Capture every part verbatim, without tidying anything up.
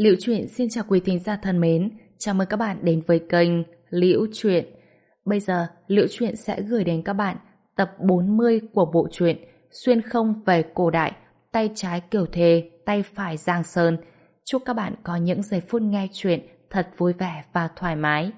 Liễu Chuyện xin chào quý thính giả thân mến, chào mừng các bạn đến với kênh Liễu Chuyện. Bây giờ, Liễu Chuyện sẽ gửi đến các bạn tập bốn mươi của bộ truyện Xuyên không về cổ đại, tay trái Kiều Thề, tay phải Giang Sơn. Chúc các bạn có những giây phút nghe chuyện thật vui vẻ và thoải mái.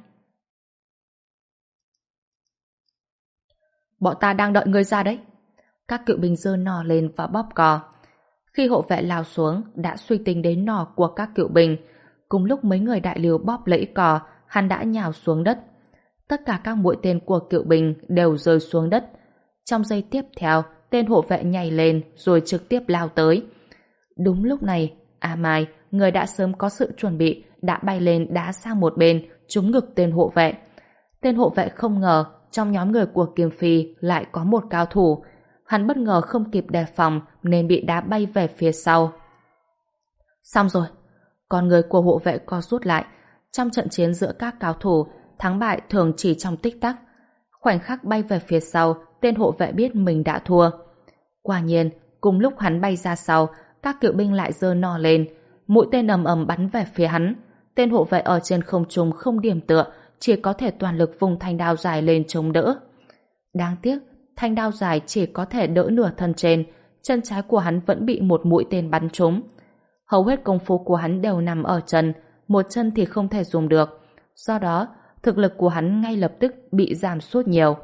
Bọn ta đang đợi ngươi ra đấy. Các cựu binh giơ nỏ lên và bóp cò. Khi hộ vệ lao xuống, đã suy tính đến nỏ của các cựu binh. Cùng lúc mấy người đại liều bóp lẫy cò, hắn đã nhào xuống đất. Tất cả các mũi tên của cựu binh đều rơi xuống đất. Trong giây tiếp theo, tên hộ vệ nhảy lên rồi trực tiếp lao tới. Đúng lúc này, A Mai, người đã sớm có sự chuẩn bị, đã bay lên đá sang một bên, trúng ngực tên hộ vệ. Tên hộ vệ không ngờ trong nhóm người của Kiêm Phi lại có một cao thủ. Hắn bất ngờ không kịp đề phòng nên bị đá bay về phía sau. Xong rồi, con người của hộ vệ co rút lại. Trong trận chiến giữa các cao thủ, thắng bại thường chỉ trong tích tắc. Khoảnh khắc bay về phía sau, tên hộ vệ biết mình đã thua. Quả nhiên, cùng lúc hắn bay ra sau, các cựu binh lại giơ nỏ lên. Mũi tên ầm ầm bắn về phía hắn. Tên hộ vệ ở trên không trung không điểm tựa, chỉ có thể toàn lực vùng thanh đao dài lên chống đỡ. Đáng tiếc, thanh đao dài chỉ có thể đỡ nửa thân trên, chân trái của hắn vẫn bị một mũi tên bắn trúng. Hầu hết công phu của hắn đều nằm ở chân, một chân thì không thể dùng được. Do đó, thực lực của hắn ngay lập tức bị giảm sút nhiều.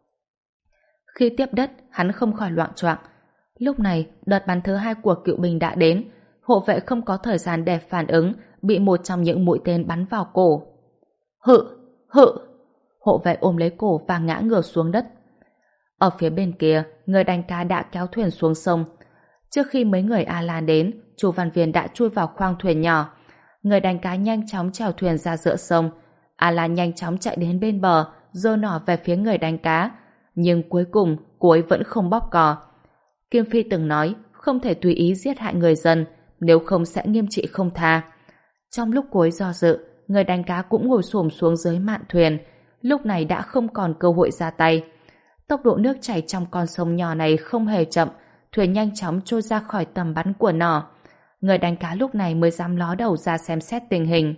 Khi tiếp đất, hắn không khỏi loạng choạng. Lúc này, đợt bắn thứ hai của cựu binh đã đến. Hộ vệ không có thời gian để phản ứng, bị một trong những mũi tên bắn vào cổ. Hự! Hự! Hộ vệ ôm lấy cổ và ngã ngửa xuống đất. Ở phía bên kia, người đánh cá đã kéo thuyền xuống sông. Trước khi mấy người A Lan đến, Chu Văn Viên đã chui vào khoang thuyền nhỏ. Người đánh cá nhanh chóng chèo thuyền ra giữa sông. A Lan nhanh chóng chạy đến bên bờ, giơ nỏ về phía người đánh cá. Nhưng cuối cùng, cô ấy vẫn không bóp cò. Kim Phi từng nói, không thể tùy ý giết hại người dân, nếu không sẽ nghiêm trị không tha. Trong lúc cô ấy do dự, người đánh cá cũng ngồi xổm xuống dưới mạn thuyền. Lúc này đã không còn cơ hội ra tay. Tốc độ nước chảy trong con sông nhỏ này không hề chậm, thuyền nhanh chóng trôi ra khỏi tầm bắn của nỏ. Người đánh cá lúc này mới dám ló đầu ra xem xét tình hình.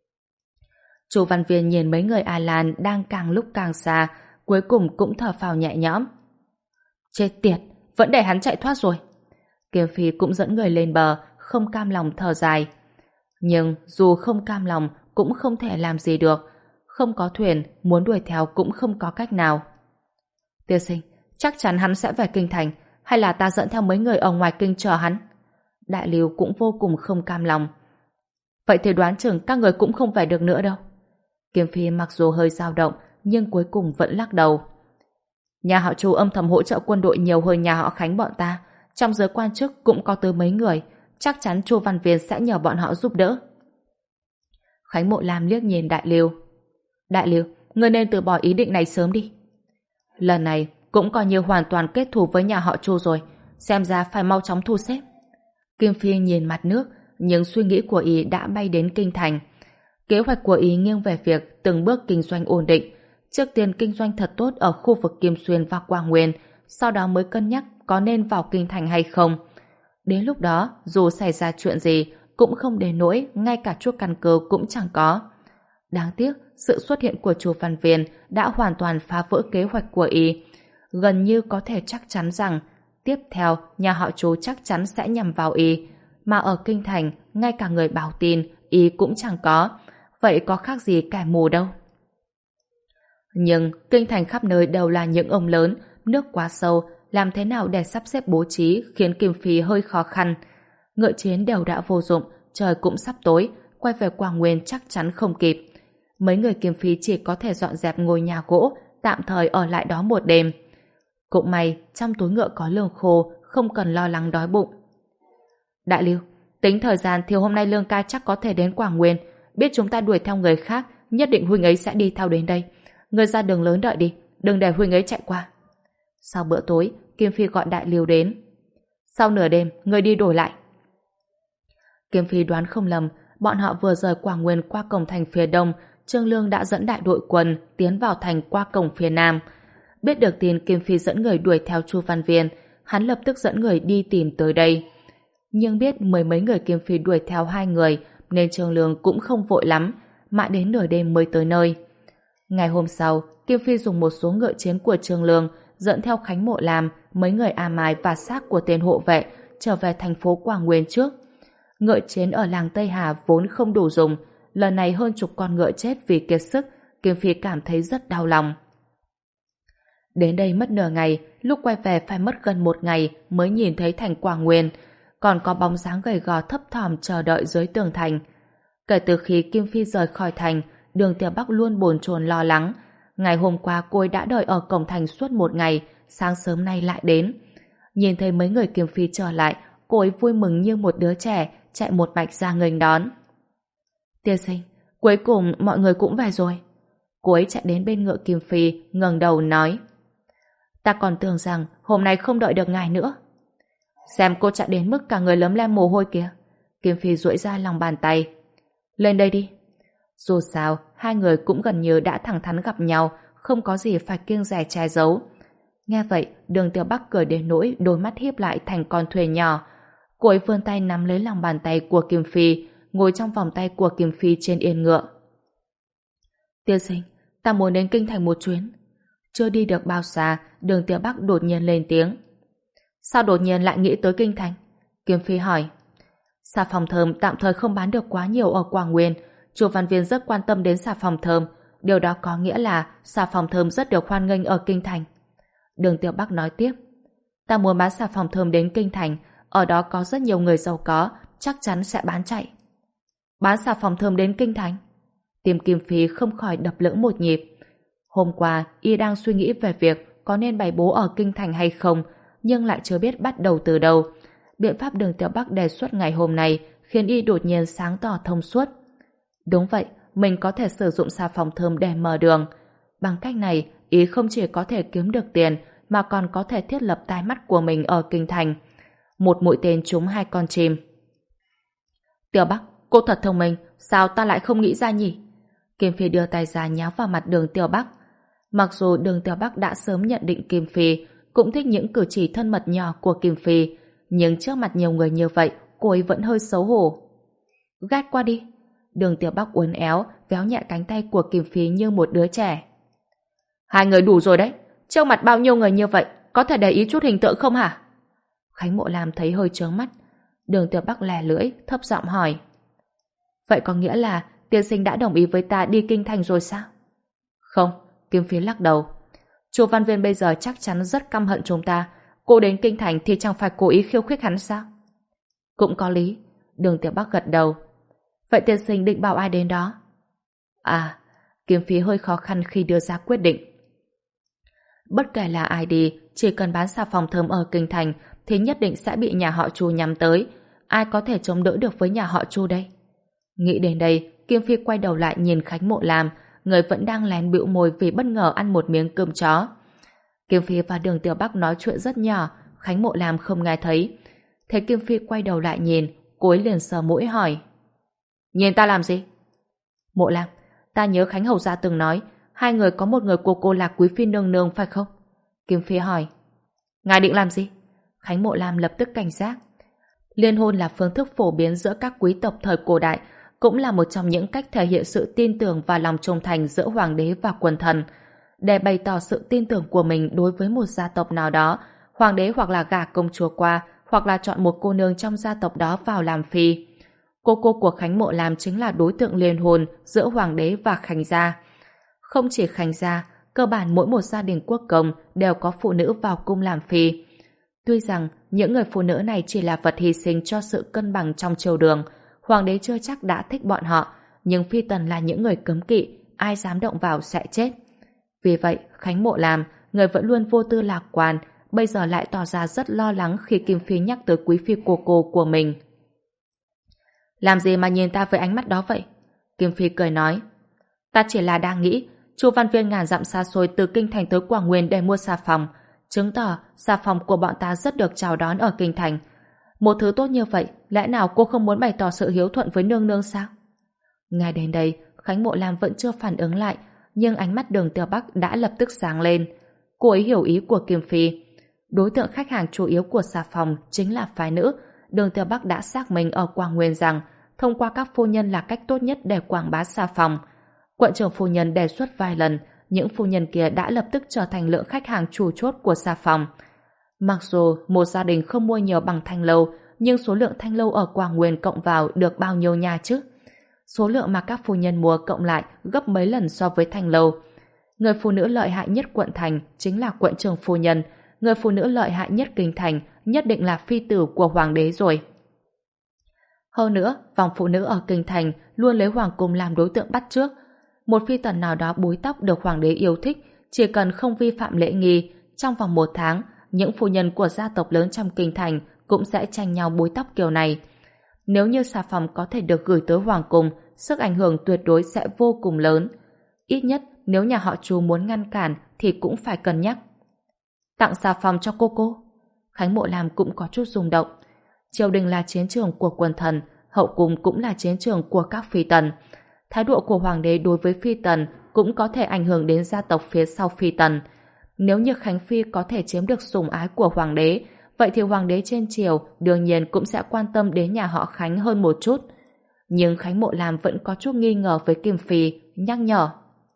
Chu Văn Viên nhìn mấy người A Lan đang càng lúc càng xa, cuối cùng cũng thở phào nhẹ nhõm. Chết tiệt, vẫn để hắn chạy thoát rồi. Kiều Phi cũng dẫn người lên bờ, không cam lòng thở dài. Nhưng dù không cam lòng cũng không thể làm gì được. Không có thuyền, muốn đuổi theo cũng không có cách nào. Tiên sinh, chắc chắn hắn sẽ về kinh thành, hay là ta dẫn theo mấy người ở ngoài kinh chờ hắn? Đại Lưu cũng vô cùng không cam lòng. Vậy thì đoán chừng các người cũng không về được nữa đâu. Kiếm Phi mặc dù hơi dao động, nhưng cuối cùng vẫn lắc đầu. Nhà họ Chu âm thầm hỗ trợ quân đội nhiều hơn nhà họ Khánh bọn ta. Trong giới quan chức cũng có tới mấy người, chắc chắn Chu Văn Viên sẽ nhờ bọn họ giúp đỡ. Khánh Mộ Lam liếc nhìn Đại Lưu. Đại Lưu, ngươi nên từ bỏ ý định này sớm đi. Lần này cũng coi như hoàn toàn kết thù với nhà họ Chu rồi, xem ra phải mau chóng thu xếp. Kim Phi nhìn mặt nước, nhưng suy nghĩ của ý đã bay đến kinh thành. Kế hoạch của ý nghiêng về việc từng bước kinh doanh ổn định. Trước tiên kinh doanh thật tốt ở khu vực Kim Xuyên và Quang Nguyên, sau đó mới cân nhắc có nên vào kinh thành hay không. Đến lúc đó, dù xảy ra chuyện gì, cũng không đến nỗi ngay cả chút căn cơ cũng chẳng có. Đáng tiếc, sự xuất hiện của Chu Văn Viên đã hoàn toàn phá vỡ kế hoạch của y. Gần như có thể chắc chắn rằng tiếp theo nhà họ Chu chắc chắn sẽ nhằm vào y. Mà ở kinh thành, ngay cả người báo tin y cũng chẳng có. Vậy có khác gì kẻ mù đâu. Nhưng kinh thành khắp nơi đều là những ông lớn, nước quá sâu, làm thế nào để sắp xếp bố trí khiến Kim Phi hơi khó khăn. Ngựa chiến đều đã vô dụng, trời cũng sắp tối, quay về Quảng Nguyên chắc chắn không kịp. Mấy người Kim Phi chỉ có thể dọn dẹp ngôi nhà gỗ, tạm thời ở lại đó một đêm. Cũng may, trong túi ngựa có lương khô, không cần lo lắng đói bụng. Đại Lưu, tính thời gian thì hôm nay Lương ca chắc có thể đến Quảng Nguyên, biết chúng ta đuổi theo người khác, nhất định huynh ấy sẽ đi theo đến đây. Người ra đường lớn đợi đi, đừng để huynh ấy chạy qua. Sau bữa tối, Kim Phi gọi Đại Lưu đến. Sau nửa đêm, người đi đổi lại. Kim Phi đoán không lầm, bọn họ vừa rời Quảng Nguyên qua cổng thành phía đông, Trương Lương đã dẫn đại đội quân tiến vào thành qua cổng phía nam. Biết được tin Kim Phi dẫn người đuổi theo Chu Văn Viên, hắn lập tức dẫn người đi tìm tới đây. Nhưng biết mười mấy người Kim Phi đuổi theo hai người nên Trương Lương cũng không vội lắm, mãi đến nửa đêm mới tới nơi. Ngày hôm sau, Kim Phi dùng một số ngựa chiến của Trương Lương dẫn theo Khánh Mộ Lam, mấy người A Mai và xác của tên hộ vệ trở về thành phố Quảng Nguyên trước. Ngựa chiến ở làng Tây Hà vốn không đủ dùng, lần này hơn chục con ngựa chết vì kiệt sức, Kim Phi cảm thấy rất đau lòng. Đến đây mất nửa ngày, lúc quay về phải mất gần một ngày mới nhìn thấy thành Quảng Nguyên, còn có bóng dáng gầy gò thấp thỏm chờ đợi dưới tường thành. Kể từ khi Kim Phi rời khỏi thành, Đường Tiểu Bắc luôn bồn chồn lo lắng. Ngày hôm qua cô ấy đã đợi ở cổng thành suốt một ngày, sáng sớm nay lại đến. Nhìn thấy mấy người Kim Phi trở lại, cô ấy vui mừng như một đứa trẻ, chạy một mạch ra nghênh đón. Tiên sinh, cuối cùng mọi người cũng về rồi. Cô ấy chạy đến bên ngựa Kim Phi, ngẩng đầu nói. Ta còn tưởng rằng hôm nay không đợi được ngài nữa. Xem cô chạy đến mức cả người lấm lem mồ hôi kìa. Kim Phi duỗi ra lòng bàn tay. Lên đây đi. Dù sao, hai người cũng gần như đã thẳng thắn gặp nhau, không có gì phải kiêng dè che giấu. Nghe vậy, Đường Tiểu Bắc cười đến nỗi đôi mắt híp lại thành con thuyền nhỏ. Cô ấy vươn tay nắm lấy lòng bàn tay của Kim Phi, ngồi trong vòng tay của Kim Phi trên yên ngựa. Tiên sinh, ta muốn đến kinh thành một chuyến. Chưa đi được bao xa, Đường Tiểu Bắc đột nhiên lên tiếng. Sao đột nhiên lại nghĩ tới kinh thành? Kim Phi hỏi. Xà phòng thơm tạm thời không bán được quá nhiều ở Quảng Nguyên. Chu Văn Viên rất quan tâm đến xà phòng thơm. Điều đó có nghĩa là xà phòng thơm rất được hoan nghênh ở kinh thành. Đường Tiểu Bắc nói tiếp. Ta muốn bán xà phòng thơm đến kinh thành. Ở đó có rất nhiều người giàu có, chắc chắn sẽ bán chạy. Bán xà phòng thơm đến kinh thành? Tim Kim Phi không khỏi đập lỡ một nhịp. Hôm qua, y đang suy nghĩ về việc có nên bày bố ở kinh thành hay không, nhưng lại chưa biết bắt đầu từ đâu. Biện pháp Đường Tiểu Bắc đề xuất ngày hôm nay khiến y đột nhiên sáng tỏ thông suốt. Đúng vậy, mình có thể sử dụng xà phòng thơm để mở đường. Bằng cách này, y không chỉ có thể kiếm được tiền mà còn có thể thiết lập tai mắt của mình ở kinh thành. Một mũi tên trúng hai con chim. Tiểu Bắc, cô thật thông minh, sao ta lại không nghĩ ra nhỉ? Kim Phi đưa tay ra nháo vào mặt Đường Tiểu Bắc. Mặc dù Đường Tiểu Bắc đã sớm nhận định Kim Phi cũng thích những cử chỉ thân mật nhỏ của Kim Phi, nhưng trước mặt nhiều người như vậy, cô ấy vẫn hơi xấu hổ. Gác qua đi. Đường Tiểu Bắc uốn éo, véo nhẹ cánh tay của Kim Phi như một đứa trẻ. Hai người đủ rồi đấy. Trước mặt bao nhiêu người như vậy, có thể để ý chút hình tượng không hả? Khánh Mộ Lam thấy hơi trướng mắt. Đường Tiểu Bắc lè lưỡi, thấp giọng hỏi. Vậy có nghĩa là tiên sinh đã đồng ý với ta đi kinh thành rồi sao? Không, Kim Phi lắc đầu. Chu Văn Viên bây giờ chắc chắn rất căm hận chúng ta. Cô đến kinh thành thì chẳng phải cố ý khiêu khích hắn sao? Cũng có lý. Đường Tiểu Bắc gật đầu. Vậy tiên sinh định bảo ai đến đó? À, Kim Phi hơi khó khăn khi đưa ra quyết định. Bất kể là ai đi, chỉ cần bán xà phòng thơm ở kinh thành thì nhất định sẽ bị nhà họ Chu nhắm tới. Ai có thể chống đỡ được với nhà họ Chu đây? Nghĩ đến đây, Kim Phi quay đầu lại nhìn Khánh Mộ Lam, người vẫn đang lén bĩu môi vì bất ngờ ăn một miếng cơm chó. Kim Phi và Đường Tiểu Bắc nói chuyện rất nhỏ, Khánh Mộ Lam không nghe thấy. Thấy Kim Phi quay đầu lại nhìn, cô ấy liền sờ mũi hỏi. Nhìn ta làm gì? Mộ Lam, ta nhớ Khánh Hầu Gia từng nói hai người có một người của cô là Quý Phi Nương Nương phải không? Kim Phi hỏi. Ngài định làm gì? Khánh Mộ Lam lập tức cảnh giác. Liên hôn là phương thức phổ biến giữa các quý tộc thời cổ đại, cũng là một trong những cách thể hiện sự tin tưởng và lòng trung thành giữa hoàng đế và quần thần. Để bày tỏ sự tin tưởng của mình đối với một gia tộc nào đó, hoàng đế hoặc là gả công chúa qua, hoặc là chọn một cô nương trong gia tộc đó vào làm phi. Cô cô của Khánh Mộ Lam chính là đối tượng liên hôn giữa hoàng đế và Khánh gia. Không chỉ Khánh gia, cơ bản mỗi một gia đình quốc công đều có phụ nữ vào cung làm phi. Tuy rằng những người phụ nữ này chỉ là vật hy sinh cho sự cân bằng trong triều đường, hoàng đế chưa chắc đã thích bọn họ, nhưng phi tần là những người cấm kỵ, ai dám động vào sẽ chết. Vì vậy, Khánh Mộ Lam, người vẫn luôn vô tư lạc quan, bây giờ lại tỏ ra rất lo lắng khi Kim Phi nhắc tới quý phi cô cô của mình. Làm gì mà nhìn ta với ánh mắt đó vậy? Kim Phi cười nói. Ta chỉ là đang nghĩ, Chu Văn Viên ngàn dặm xa xôi từ kinh thành tới Quảng Nguyên để mua xà phòng, chứng tỏ xà phòng của bọn ta rất được chào đón ở kinh thành. Một thứ tốt như vậy, lẽ nào cô không muốn bày tỏ sự hiếu thuận với nương nương sao? Ngay đến đây, Khánh Mộ Lam vẫn chưa phản ứng lại, nhưng ánh mắt Đường Tiểu Bắc đã lập tức sáng lên. Cô ấy hiểu ý của Kim Phi. Đối tượng khách hàng chủ yếu của xà phòng chính là phái nữ. Đường Tiểu Bắc đã xác minh ở Quảng Nguyên rằng thông qua các phu nhân là cách tốt nhất để quảng bá xà phòng. Quận trưởng phu nhân đề xuất vài lần, những phu nhân kia đã lập tức trở thành lượng khách hàng chủ chốt của xà phòng. Mặc dù một gia đình không mua nhiều bằng thanh lâu, nhưng số lượng thanh lâu ở Quảng Nguyên cộng vào được bao nhiêu nhà chứ? Số lượng mà các phu nhân mua cộng lại gấp mấy lần so với thanh lâu. Người phụ nữ lợi hại nhất quận thành chính là quận trưởng phu nhân, người phụ nữ lợi hại nhất kinh thành nhất định là phi tử của hoàng đế rồi. Hơn nữa, vòng phụ nữ ở kinh thành luôn lấy hoàng cung làm đối tượng bắt chước. Một phi tần nào đó búi tóc được hoàng đế yêu thích, chỉ cần không vi phạm lễ nghi, trong vòng một tháng, những phu nhân của gia tộc lớn trong kinh thành cũng sẽ tranh nhau búi tóc kiểu này. Nếu như xà phòng có thể được gửi tới hoàng cung, sức ảnh hưởng tuyệt đối sẽ vô cùng lớn. Ít nhất, nếu nhà họ Chu muốn ngăn cản thì cũng phải cân nhắc. Tặng xà phòng cho cô cô. Khánh Mộ Lam cũng có chút rung động. Triều đình là chiến trường của quần thần, hậu cung cũng là chiến trường của các phi tần. Thái độ của hoàng đế đối với phi tần cũng có thể ảnh hưởng đến gia tộc phía sau phi tần. Nếu như Khánh Phi có thể chiếm được sủng ái của hoàng đế, vậy thì hoàng đế trên triều đương nhiên cũng sẽ quan tâm đến nhà họ Khánh hơn một chút. Nhưng Khánh Mộ Lam vẫn có chút nghi ngờ với Kim Phi, nhắc nhở.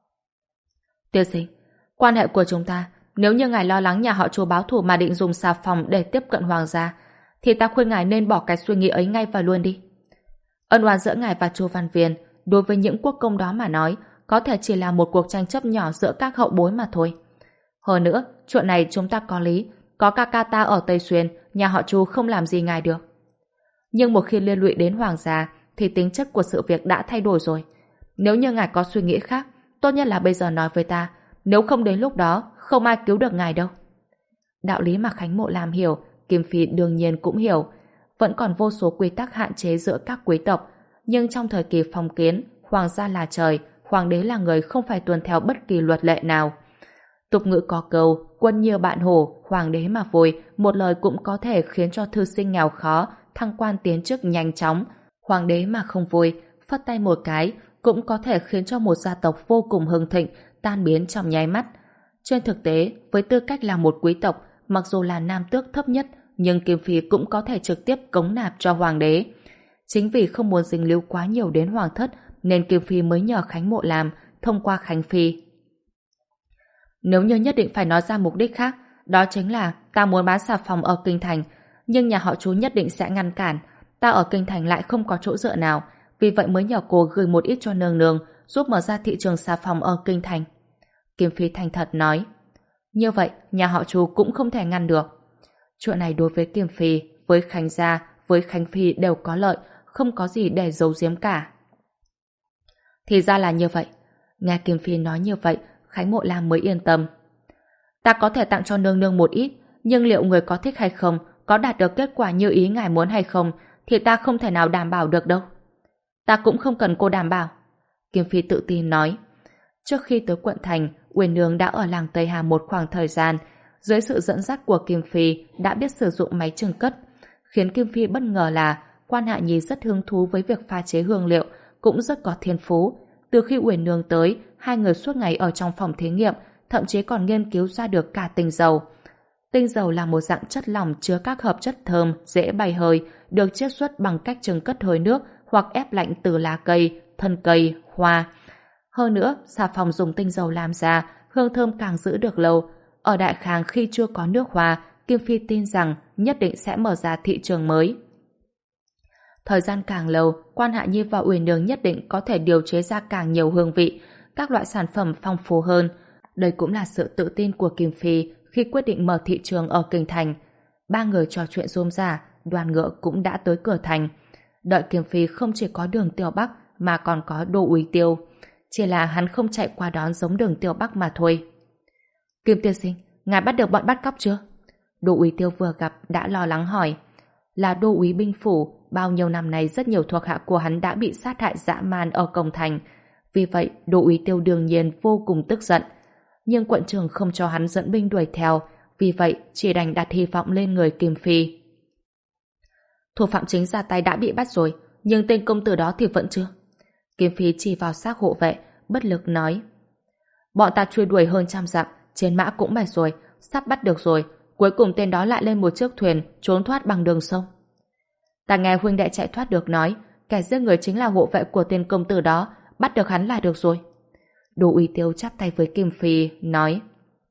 Tiên sinh, quan hệ của chúng ta, nếu như ngài lo lắng nhà họ Chu báo thù mà định dùng xà phòng để tiếp cận hoàng gia, thì ta khuyên ngài nên bỏ cái suy nghĩ ấy ngay và luôn đi. Ân oán giữa ngài và Chu Văn Viên, đối với những quốc công đó mà nói, có thể chỉ là một cuộc tranh chấp nhỏ giữa các hậu bối mà thôi. Hơn nữa, chuyện này chúng ta có lý, có ca ca ta ở Tây Xuyên, nhà họ Chu không làm gì ngài được. Nhưng một khi liên lụy đến hoàng gia, thì tính chất của sự việc đã thay đổi rồi. Nếu như ngài có suy nghĩ khác, tốt nhất là bây giờ nói với ta, nếu không đến lúc đó, không ai cứu được ngài đâu. Đạo lý mà Khánh Mộ Lam hiểu, Kim Phi đương nhiên cũng hiểu. Vẫn còn vô số quy tắc hạn chế giữa các quý tộc, nhưng trong thời kỳ phong kiến, hoàng gia là trời, hoàng đế là người không phải tuân theo bất kỳ luật lệ nào. Tục ngữ có câu, quân như bạn hổ, hoàng đế mà vui, một lời cũng có thể khiến cho thư sinh nghèo khó, thăng quan tiến chức nhanh chóng. Hoàng đế mà không vui, phất tay một cái, cũng có thể khiến cho một gia tộc vô cùng hưng thịnh, tan biến trong nháy mắt. Trên thực tế, với tư cách là một quý tộc, mặc dù là nam tước thấp nhất, nhưng Kim Phi cũng có thể trực tiếp cống nạp cho hoàng đế. Chính vì không muốn dính líu quá nhiều đến hoàng thất, nên Kim Phi mới nhờ Khánh Mộ Lam thông qua Khánh Phi. Nếu như nhất định phải nói ra mục đích khác, đó chính là ta muốn bán xà phòng ở kinh thành, nhưng nhà họ Chu nhất định sẽ ngăn cản. Ta ở kinh thành lại không có chỗ dựa nào, vì vậy mới nhờ cô gửi một ít cho nương nương, giúp mở ra thị trường xà phòng ở kinh thành. Kim Phi thành thật nói. Như vậy, nhà họ Chu cũng không thể ngăn được. Chuyện này đối với Kim Phi, với Khánh gia, với Khánh Phi đều có lợi, không có gì để giấu giếm cả. Thì ra là như vậy. Nghe Kim Phi nói như vậy, Khánh Mộ Lam mới yên tâm. Ta có thể tặng cho nương nương một ít, nhưng liệu người có thích hay không, có đạt được kết quả như ý ngài muốn hay không, thì ta không thể nào đảm bảo được đâu. Ta cũng không cần cô đảm bảo. Kim Phi tự tin nói. Trước khi tới quận thành, Uyển Nương đã ở làng Tây Hà một khoảng thời gian, dưới sự dẫn dắt của Kim Phi đã biết sử dụng máy chưng cất. Khiến Kim Phi bất ngờ là Quan Hạ Nhi rất hứng thú với việc pha chế hương liệu, cũng rất có thiên phú. Từ khi Uyển Nương tới, hai người suốt ngày ở trong phòng thí nghiệm, thậm chí còn nghiên cứu ra được cả tinh dầu. Tinh dầu là một dạng chất lỏng chứa các hợp chất thơm, dễ bay hơi, được chiết xuất bằng cách chưng cất hơi nước hoặc ép lạnh từ lá cây, thân cây, hoa. Hơn nữa, xà phòng dùng tinh dầu làm ra, hương thơm càng giữ được lâu. Ở Đại Khang khi chưa có nước hoa, Kim Phi tin rằng nhất định sẽ mở ra thị trường mới. Thời gian càng lâu, Quan Hạ Nhi và Uyển Nương nhất định có thể điều chế ra càng nhiều hương vị, các loại sản phẩm phong phú hơn. Đây cũng là sự tự tin của Kim Phi khi quyết định mở thị trường ở kinh thành. Ba người trò chuyện rôm rả, đoàn ngựa cũng đã tới cửa thành. Đợi Kim Phi không chỉ có Đường Tiểu Bắc mà còn có Đô Úy Tiêu. Chỉ là hắn không chạy qua đón giống Đường Tiểu Bắc mà thôi. Kim tiên sinh, ngài bắt được bọn bắt cóc chưa? Đô Úy Tiêu vừa gặp đã lo lắng hỏi. Là Đô Úy binh phủ, bao nhiêu năm nay rất nhiều thuộc hạ của hắn đã bị sát hại dã man ở cổng thành. Vì vậy, Đô Úy Tiêu đương nhiên vô cùng tức giận. Nhưng quận trưởng không cho hắn dẫn binh đuổi theo, vì vậy chỉ đành đặt hy vọng lên người Kim Phi. Thủ phạm chính ra tay đã bị bắt rồi, nhưng tên công tử đó thì vẫn chưa. Kim Phi chỉ vào xác hộ vệ, bất lực nói. Bọn ta truy đuổi hơn trăm dặm, trên mã cũng mệt rồi, sắp bắt được rồi, cuối cùng tên đó lại lên một chiếc thuyền, trốn thoát bằng đường sông. Ta nghe huynh đệ chạy thoát được nói, kẻ giết người chính là hộ vệ của tên công tử đó, bắt được hắn là được rồi. Đỗ Uy Tiêu chắp tay với Kim Phi, nói: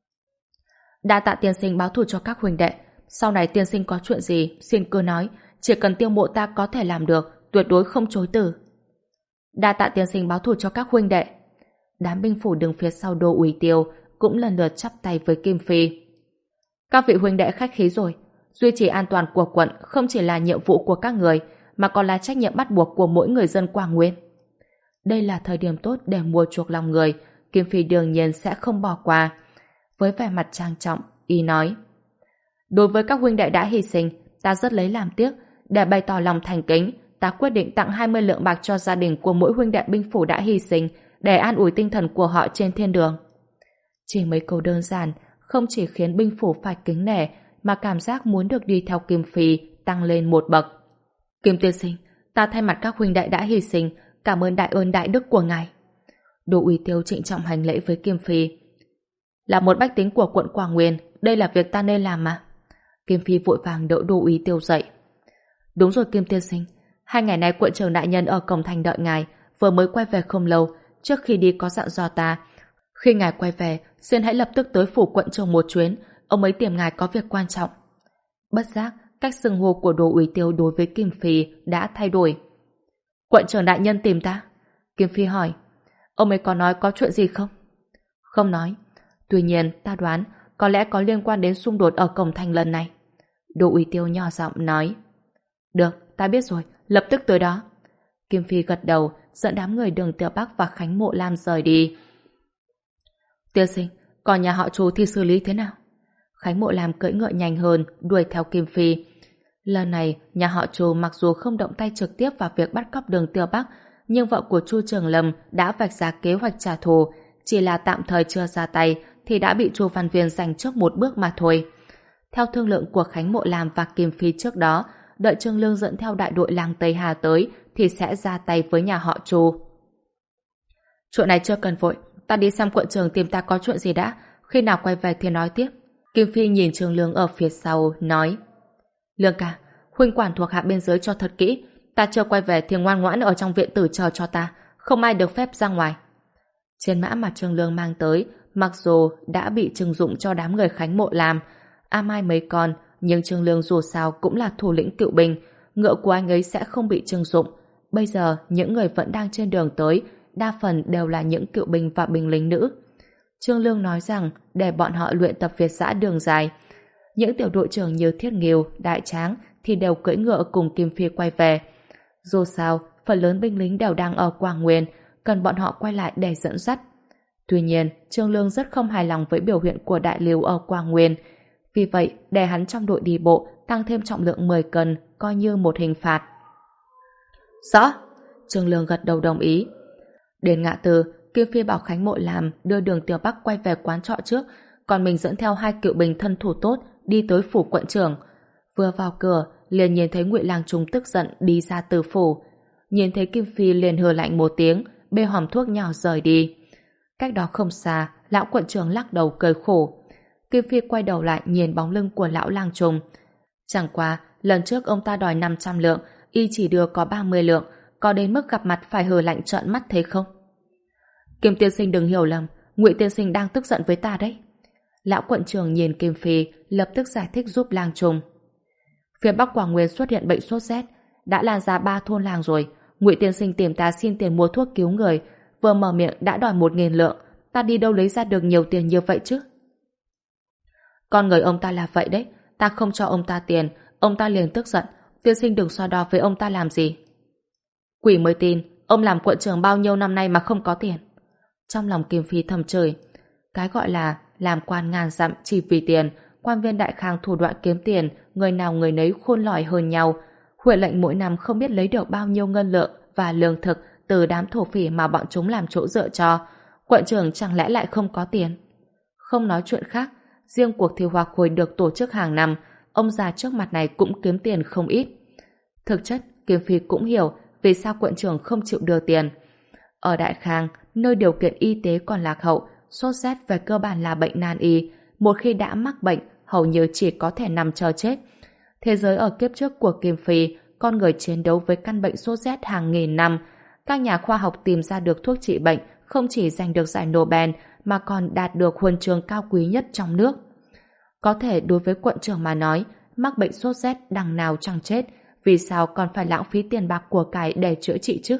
Đa tạ tiên sinh báo thù cho các huynh đệ, sau này tiên sinh có chuyện gì, xin cứ nói, chỉ cần Tiêu Mộ ta có thể làm được, tuyệt đối không chối từ. Đa tạ tiên sinh báo thù cho các huynh đệ. Đám binh phủ đứng phía sau Đỗ Uy Tiêu cũng lần lượt chắp tay với Kim Phi. Các vị huynh đệ khách khí rồi, duy trì an toàn của quận không chỉ là nhiệm vụ của các người, mà còn là trách nhiệm bắt buộc của mỗi người dân Quảng Nguyên. Đây là thời điểm tốt để mua chuộc lòng người, Kim Phi đương nhiên sẽ không bỏ qua. Với vẻ mặt trang trọng, y nói: Đối với các huynh đệ đã hy sinh, ta rất lấy làm tiếc. Để bày tỏ lòng thành kính, ta quyết định tặng hai mươi lượng bạc cho gia đình của mỗi huynh đệ binh phủ đã hy sinh, để an ủi tinh thần của họ trên thiên đường. Chỉ mấy câu đơn giản, không chỉ khiến binh phủ phải kính nể, mà cảm giác muốn được đi theo Kim Phi tăng lên một bậc. Kim tiên sinh, ta thay mặt các huynh đệ đã hy sinh, cảm ơn đại ơn đại đức của ngài. Đỗ Uy Tiêu trịnh trọng hành lễ với Kim Phi. Là một bách tính của quận Quảng Nguyên, đây là việc ta nên làm mà. Kim Phi vội vàng đỡ Đỗ Uy Tiêu dậy. Đúng rồi Kim tiên sinh, hai ngày nay quận trưởng đại nhân ở cổng thành đợi ngài, vừa mới quay về không lâu, trước khi đi có dặn dò ta. Khi ngài quay về, xin hãy lập tức tới phủ quận trưởng một chuyến, ông ấy tìm ngài có việc quan trọng. Bất giác, cách xưng hô của Đỗ Uy Tiêu đối với Kim Phi đã thay đổi. Quận trưởng đại nhân tìm ta? Kim Phi hỏi. Ông ấy có nói có chuyện gì không? Không nói. Tuy nhiên, ta đoán có lẽ có liên quan đến xung đột ở cổng thành lần này. Đỗ Uy Tiêu nhỏ giọng nói. Được, ta biết rồi, lập tức tới đó. Kim Phi gật đầu, dẫn đám người Đường Tiểu Bắc và Khánh Mộ Lam rời đi. Tiên sinh, còn nhà họ Chu thì xử lý thế nào? Khánh Mộ Lam cưỡi ngựa nhanh hơn, đuổi theo Kim Phi. Lần này, nhà họ Chu mặc dù không động tay trực tiếp vào việc bắt cóc Đường Tiểu Bắc, nhưng vợ của Chu Trường Lâm đã vạch ra kế hoạch trả thù, chỉ là tạm thời chưa ra tay thì đã bị Chu Văn Viên giành trước một bước mà thôi. Theo thương lượng của Khánh Mộ Lam và Kim Phi trước đó, đợi Trương Lương dẫn theo đại đội Lang Tây Hà tới thì sẽ ra tay với nhà họ Chu. Chuyện này chưa cần vội, ta đi xem quận trưởng tìm ta có chuyện gì đã, khi nào quay về thì nói tiếp. Kim Phi nhìn Trương Lương ở phía sau, nói: Lương ca, huynh quản thuộc hạ bên dưới cho thật kỹ, ta chưa quay về thì ngoan ngoãn ở trong viện tử chờ cho ta, không ai được phép ra ngoài. Trên mã mà Trương Lương mang tới, mặc dù đã bị trừng dụng cho đám người Khánh Mộ làm, a mai mấy con, nhưng Trương Lương dù sao cũng là thủ lĩnh cựu binh, ngựa của anh ấy sẽ không bị trừng dụng. Bây giờ, những người vẫn đang trên đường tới, đa phần đều là những cựu binh và binh lính nữ. Trương Lương nói rằng để bọn họ luyện tập Việt giã đường dài. Những tiểu đội trưởng như Thiết Nghiêu, Đại Tráng thì đều cưỡi ngựa cùng Kim Phi quay về. Dù sao, phần lớn binh lính đều đang ở Quảng Nguyên, cần bọn họ quay lại để dẫn dắt. Tuy nhiên, Trương Lương rất không hài lòng với biểu hiện của Đại Liêu ở Quảng Nguyên. Vì vậy, để hắn trong đội đi bộ tăng thêm trọng lượng mười cân, coi như một hình phạt. Rõ! Trương Lương gật đầu đồng ý. Đến ngã tư, Kim Phi bảo Khánh Mộ làm đưa Đường Tiểu Bắc quay về quán trọ trước, còn mình dẫn theo hai cựu binh thân thủ tốt đi tới phủ quận trưởng. Vừa vào cửa, liền nhìn thấy Ngụy Lang Trung tức giận đi ra từ phủ. Nhìn thấy Kim Phi liền hừ lạnh một tiếng, bê hòm thuốc nhỏ rời đi. Cách đó không xa, lão quận trưởng lắc đầu cười khổ. Kim Phi quay đầu lại nhìn bóng lưng của lão Lang Trung. Chẳng qua, lần trước ông ta đòi năm trăm lượng, y chỉ đưa có ba mươi lượng, có đến mức gặp mặt phải hừ lạnh trợn mắt thế không? Kim tiên sinh đừng hiểu lầm, Ngụy tiên sinh đang tức giận với ta đấy. Lão quận trưởng nhìn Kim Phi, lập tức giải thích giúp Lang Trung. Phía Bắc Quảng Nguyên xuất hiện bệnh sốt rét, đã lan ra ba thôn làng rồi. Ngụy tiên sinh tìm ta xin tiền mua thuốc cứu người, vừa mở miệng đã đòi một nghìn lượng, ta đi đâu lấy ra được nhiều tiền như vậy chứ? Con người ông ta là vậy đấy, ta không cho ông ta tiền, ông ta liền tức giận, tiên sinh đừng so đo với ông ta làm gì. Quỷ mới tin, ông làm quận trưởng bao nhiêu năm nay mà không có tiền. Trong lòng Kim Phi thầm chửi, cái gọi là làm quan ngàn dặm chỉ vì tiền, quan viên đại khang thủ đoạn kiếm tiền, người nào người nấy khôn lỏi hơn nhau. Huệ lệnh mỗi năm không biết lấy được bao nhiêu ngân lượng và lương thực từ đám thổ phỉ mà bọn chúng làm chỗ dựa cho. Quận trưởng chẳng lẽ lại không có tiền? Không nói chuyện khác, riêng cuộc thi hoa khôi được tổ chức hàng năm, ông già trước mặt này cũng kiếm tiền không ít. Thực chất, Kim Phi cũng hiểu vì sao quận trưởng không chịu đưa tiền. Ở Đại Khang, nơi điều kiện y tế còn lạc hậu, sốt rét về cơ bản là bệnh nan y, một khi đã mắc bệnh, hầu như chỉ có thể nằm chờ chết. Thế giới ở kiếp trước của Kim Phi con người chiến đấu với căn bệnh sốt rét hàng nghìn năm. Các nhà khoa học tìm ra được thuốc trị bệnh không chỉ giành được giải Nobel mà còn đạt được huân chương cao quý nhất trong nước. Có thể đối với quận trưởng mà nói, mắc bệnh sốt rét đằng nào chẳng chết, vì sao còn phải lãng phí tiền bạc của cải để chữa trị chứ?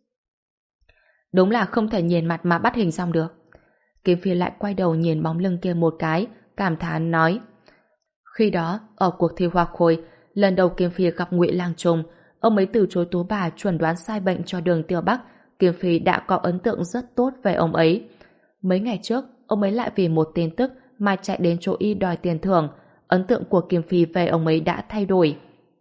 Đúng là không thể nhìn mặt mà bắt hình dong được. Kim Phi lại quay đầu nhìn bóng lưng kia một cái, cảm thán nói. Khi đó, ở cuộc thi hoa khôi, lần đầu Kim Phi gặp Ngụy Lang Trung, ông ấy từ chối Tú Bà chuẩn đoán sai bệnh cho Đường Tiêu Bắc. Kim Phi đã có ấn tượng rất tốt về ông ấy. Mấy ngày trước, ông ấy lại vì một tin tức mà chạy đến chỗ y đòi tiền thưởng. Ấn tượng của Kim Phi về ông ấy đã thay đổi.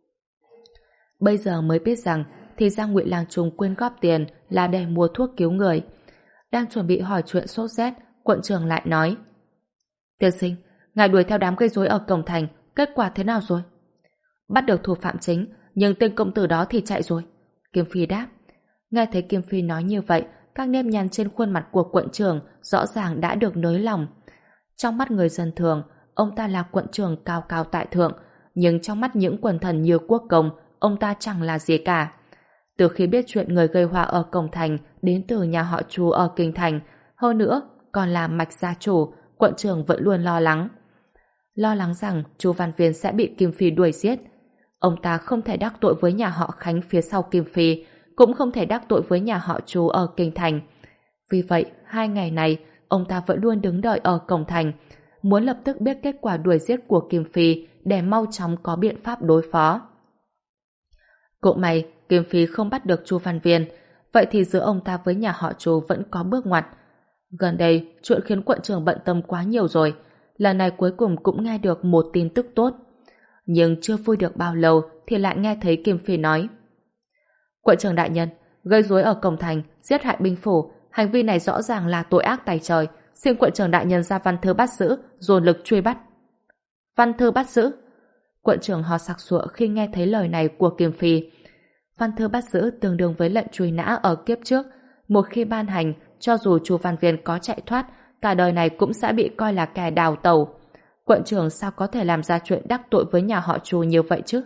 Bây giờ mới biết rằng thì ra Ngụy Lang Trung quyên góp tiền là để mua thuốc cứu người. Đang chuẩn bị hỏi chuyện sốt rét, quận trưởng lại nói: Tiên sinh, ngài đuổi theo đám gây rối ở cổng thành, kết quả thế nào rồi? Bắt được thủ phạm chính, nhưng tên công tử đó thì chạy rồi. Kim Phi đáp. Nghe thấy Kim Phi nói như vậy, các nếp nhăn trên khuôn mặt của quận trưởng rõ ràng đã được nới lỏng. Trong mắt người dân thường, ông ta là quận trưởng cao cao tại thượng, nhưng trong mắt những quần thần như quốc công, ông ta chẳng là gì cả. Từ khi biết chuyện người gây họa ở cổng thành đến từ nhà họ Chu ở kinh thành, hơn nữa còn là Mạch gia chủ, quận trưởng vẫn luôn lo lắng. Lo lắng rằng Chu Văn Viên sẽ bị Kim Phi đuổi giết. Ông ta không thể đắc tội với nhà họ Khánh phía sau Kim Phi, cũng không thể đắc tội với nhà họ Chu ở kinh thành. Vì vậy, hai ngày này, ông ta vẫn luôn đứng đợi ở cổng thành, muốn lập tức biết kết quả đuổi giết của Kim Phi để mau chóng có biện pháp đối phó. Cũng may, Kim Phi không bắt được Chu Văn Viên, vậy thì giữa ông ta với nhà họ Chu vẫn có bước ngoặt. Gần đây, chuyện khiến quận trưởng bận tâm quá nhiều rồi, lần này cuối cùng cũng nghe được một tin tức tốt. Nhưng chưa vui được bao lâu thì lại nghe thấy Kim Phi nói: Quận trưởng đại nhân, gây rối ở cổng thành, giết hại binh phủ, hành vi này rõ ràng là tội ác tày trời, xin quận trưởng đại nhân ra văn thư bắt giữ, dồn lực truy bắt. Văn thư bắt giữ? Quận trưởng ho sặc sụa khi nghe thấy lời này của Kim Phi. Văn thư bắt giữ tương đương với lệnh truy nã ở kiếp trước, một khi ban hành, cho dù Chu Văn Viên có chạy thoát, cả đời này cũng sẽ bị coi là kẻ đào tẩu. Quận trưởng sao có thể làm ra chuyện đắc tội với nhà họ Chu như vậy chứ?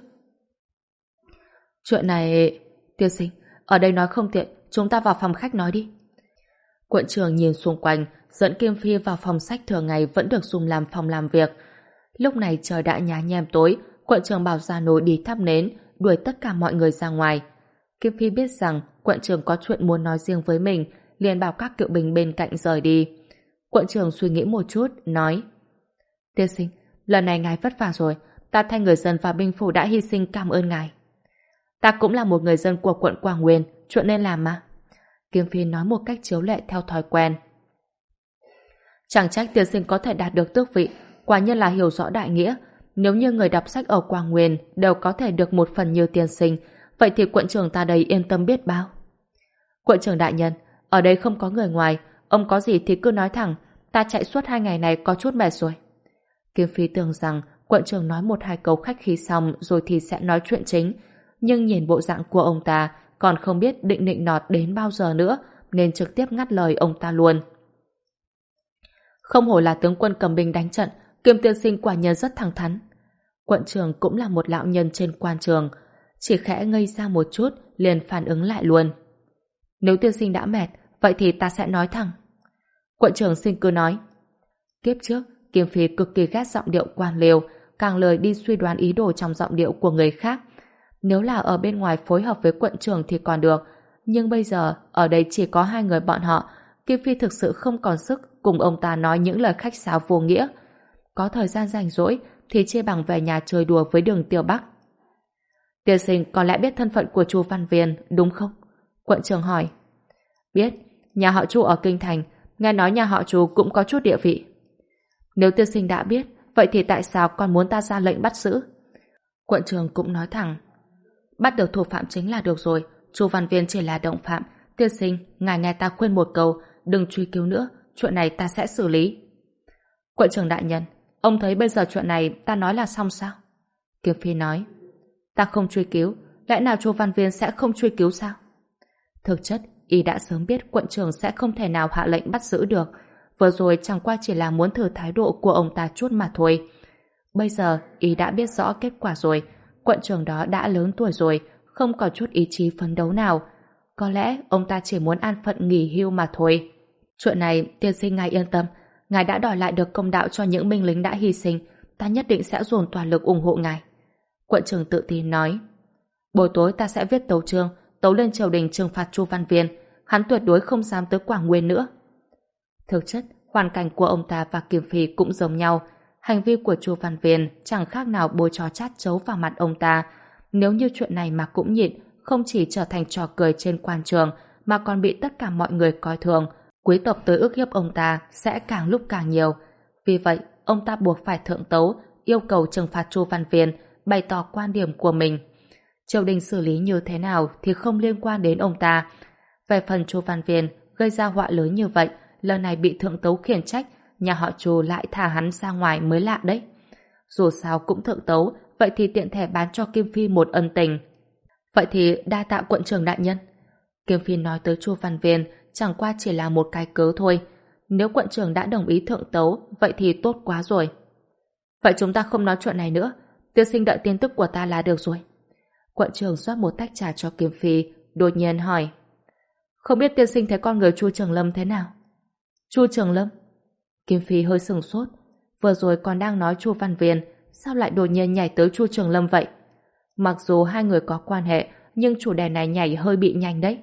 Chuyện này... Tiên sinh, ở đây nói không tiện, chúng ta vào phòng khách nói đi. Quận trưởng nhìn xung quanh, dẫn Kim Phi vào phòng sách thường ngày vẫn được dùng làm phòng làm việc. Lúc này trời đã nhá nhem tối, quận trưởng bảo Gia Nô đi thắp nến, đuổi tất cả mọi người ra ngoài. Kim Phi biết rằng quận trưởng có chuyện muốn nói riêng với mình, liền bảo các cựu binh bên cạnh rời đi. Quận trưởng suy nghĩ một chút, nói: Tiên sinh, lần này ngài vất vả rồi, ta thay người dân và binh phủ đã hy sinh cảm ơn ngài. Ta cũng là một người dân của quận Quảng Nguyên, chuyện nên làm mà. Kim Phi nói một cách chiếu lệ theo thói quen. Chẳng trách tiên sinh có thể đạt được tước vị, quả nhiên là hiểu rõ đại nghĩa. Nếu như người đọc sách ở Quảng Nguyên đều có thể được một phần như tiên sinh, vậy thì quận trưởng ta đây yên tâm biết bao. Quận trưởng đại nhân, ở đây không có người ngoài, ông có gì thì cứ nói thẳng, ta chạy suốt hai ngày này có chút mệt rồi. Kim Phi tưởng rằng quận trưởng nói một hai câu khách khí xong rồi thì sẽ nói chuyện chính, nhưng nhìn bộ dạng của ông ta còn không biết định nịnh nọt đến bao giờ nữa, nên trực tiếp ngắt lời ông ta luôn. Không hổ là tướng quân cầm binh đánh trận, Kim tiên sinh quả nhân rất thẳng thắn. Quận trưởng cũng là một lão nhân trên quan trường, chỉ khẽ ngây ra một chút liền phản ứng lại luôn. Nếu tiên sinh đã mệt, vậy thì ta sẽ nói thẳng. Quận trưởng xin cứ nói. Kiếp trước, Kim Phi cực kỳ ghét giọng điệu quan liêu, càng lời đi suy đoán ý đồ trong giọng điệu của người khác. Nếu là ở bên ngoài phối hợp với quận trưởng thì còn được, nhưng bây giờ ở đây chỉ có hai người bọn họ, Kim Phi thực sự không còn sức cùng ông ta nói những lời khách sáo vô nghĩa. Có thời gian rảnh rỗi thì chê bằng về nhà chơi đùa với Đường Tiêu Bắc. Tiên sinh có lẽ biết thân phận của Chu Văn Viên, đúng không? Quận trưởng hỏi. Biết, nhà họ Chu ở kinh thành, nghe nói nhà họ Chu cũng có chút địa vị. Nếu tiên sinh đã biết, vậy thì tại sao còn muốn ta ra lệnh bắt giữ? Quận trưởng cũng nói thẳng. Bắt được thủ phạm chính là được rồi, Chu Văn Viên chỉ là động phạm. Tiên sinh, ngài nghe ta khuyên một câu, đừng truy cứu nữa, chuyện này ta sẽ xử lý. Quận trưởng đại nhân, ông thấy bây giờ chuyện này ta nói là xong sao? Kim Phi nói. Ta không truy cứu, lẽ nào Chu Văn Viên sẽ không truy cứu sao? Thực chất, y đã sớm biết quận trưởng sẽ không thể nào hạ lệnh bắt giữ được, vừa rồi chẳng qua chỉ là muốn thử thái độ của ông ta chút mà thôi. Bây giờ, y đã biết rõ kết quả rồi, quận trưởng đó đã lớn tuổi rồi, không có chút ý chí phấn đấu nào. Có lẽ ông ta chỉ muốn an phận nghỉ hưu mà thôi. Chuyện này, tiên sinh ngài yên tâm. Ngài đã đòi lại được công đạo cho những binh lính đã hy sinh. Ta nhất định sẽ dồn toàn lực ủng hộ ngài. Quận trưởng tự tin nói. Buổi tối ta sẽ viết tấu chương, tấu lên triều đình trừng phạt Chu Văn Viên. Hắn tuyệt đối không dám tới Quảng Nguyên nữa. Thực chất, hoàn cảnh của ông ta và Kim Phi cũng giống nhau. Hành vi của Chu Văn Viên chẳng khác nào bôi trò chát chấu vào mặt ông ta. Nếu như chuyện này mà cũng nhịn, không chỉ trở thành trò cười trên quan trường, mà còn bị tất cả mọi người coi thường, quý tộc tới ức hiếp ông ta sẽ càng lúc càng nhiều. Vì vậy, ông ta buộc phải thượng tấu, yêu cầu trừng phạt Chu Văn Viên, bày tỏ quan điểm của mình. Triều đình xử lý như thế nào thì không liên quan đến ông ta. Về phần Chu Văn Viên gây ra họa lớn như vậy, lần này bị thượng tấu khiển trách, nhà họ Chu lại thả hắn ra ngoài mới lạ đấy. Dù sao cũng thượng tấu, vậy thì tiện thể bán cho Kim Phi một ân tình. Vậy thì đa tạ quận trưởng đại nhân. Kim Phi nói tới Chu Văn Viên chẳng qua chỉ là một cái cớ thôi. Nếu quận trưởng đã đồng ý thượng tấu, vậy thì tốt quá rồi. Vậy chúng ta không nói chuyện này nữa. Tiên sinh đợi tin tức của ta là được rồi. Quận trưởng rót một tách trà cho Kim Phi, đột nhiên hỏi. Không biết tiên sinh thấy con người Chu Trường Lâm thế nào? Chu Trường Lâm? Kim Phi hơi sửng sốt. Vừa rồi còn đang nói Chu Văn Viên, sao lại đột nhiên nhảy tới Chu Trường Lâm vậy? Mặc dù hai người có quan hệ, nhưng chủ đề này nhảy hơi bị nhanh đấy.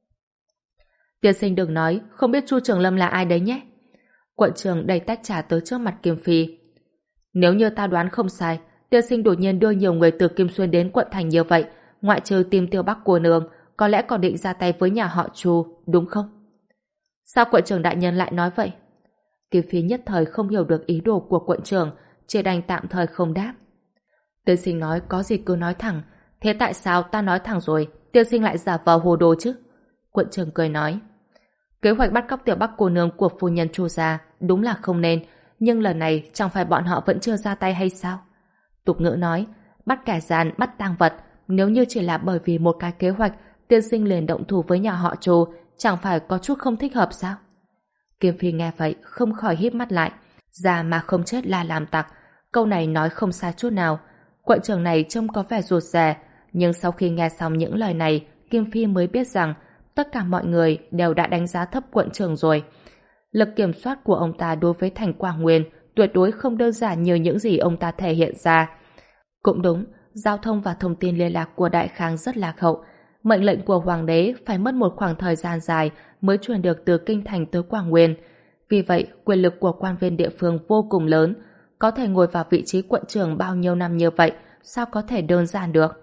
Tiên sinh đừng nói, không biết Chu Trường Lâm là ai đấy nhé. Quận trưởng đầy tách trà tới trước mặt Kim Phi. Nếu như ta đoán không sai, tiên sinh đột nhiên đưa nhiều người từ Kim Xuyên đến quận thành như vậy, ngoại trừ tìm Tiêu Bắc cô nương, có lẽ còn định ra tay với nhà họ Chu, đúng không? Sao quận trưởng đại nhân lại nói vậy? Kim Phi nhất thời không hiểu được ý đồ của quận trưởng, chỉ đành tạm thời không đáp. Tiên sinh nói có gì cứ nói thẳng, thế tại sao ta nói thẳng rồi, tiên sinh lại giả vờ hồ đồ chứ? Quận trưởng cười nói. Kế hoạch bắt cóc Tiểu Bắc cô nương của phu nhân Chu gia đúng là không nên, nhưng lần này chẳng phải bọn họ vẫn chưa ra tay hay sao? Tục ngữ nói, bắt kẻ gian, bắt tang vật, nếu như chỉ là bởi vì một cái kế hoạch, tiên sinh liền động thủ với nhà họ Chu, chẳng phải có chút không thích hợp sao? Kim Phi nghe vậy, không khỏi híp mắt lại. Già mà không chết là làm tặc. Câu này nói không sai chút nào. Quận trưởng này trông có vẻ rụt rè, nhưng sau khi nghe xong những lời này, Kim Phi mới biết rằng tất cả mọi người đều đã đánh giá thấp quận trưởng rồi. Lực kiểm soát của ông ta đối với thành Quảng Nguyên tuyệt đối không đơn giản như những gì ông ta thể hiện ra. Cũng đúng, giao thông và thông tin liên lạc của Đại Khang rất lạc hậu. Mệnh lệnh của Hoàng đế phải mất một khoảng thời gian dài mới truyền được từ Kinh Thành tới Quảng Nguyên. Vì vậy, quyền lực của quan viên địa phương vô cùng lớn. Có thể ngồi vào vị trí quận trưởng bao nhiêu năm như vậy, sao có thể đơn giản được?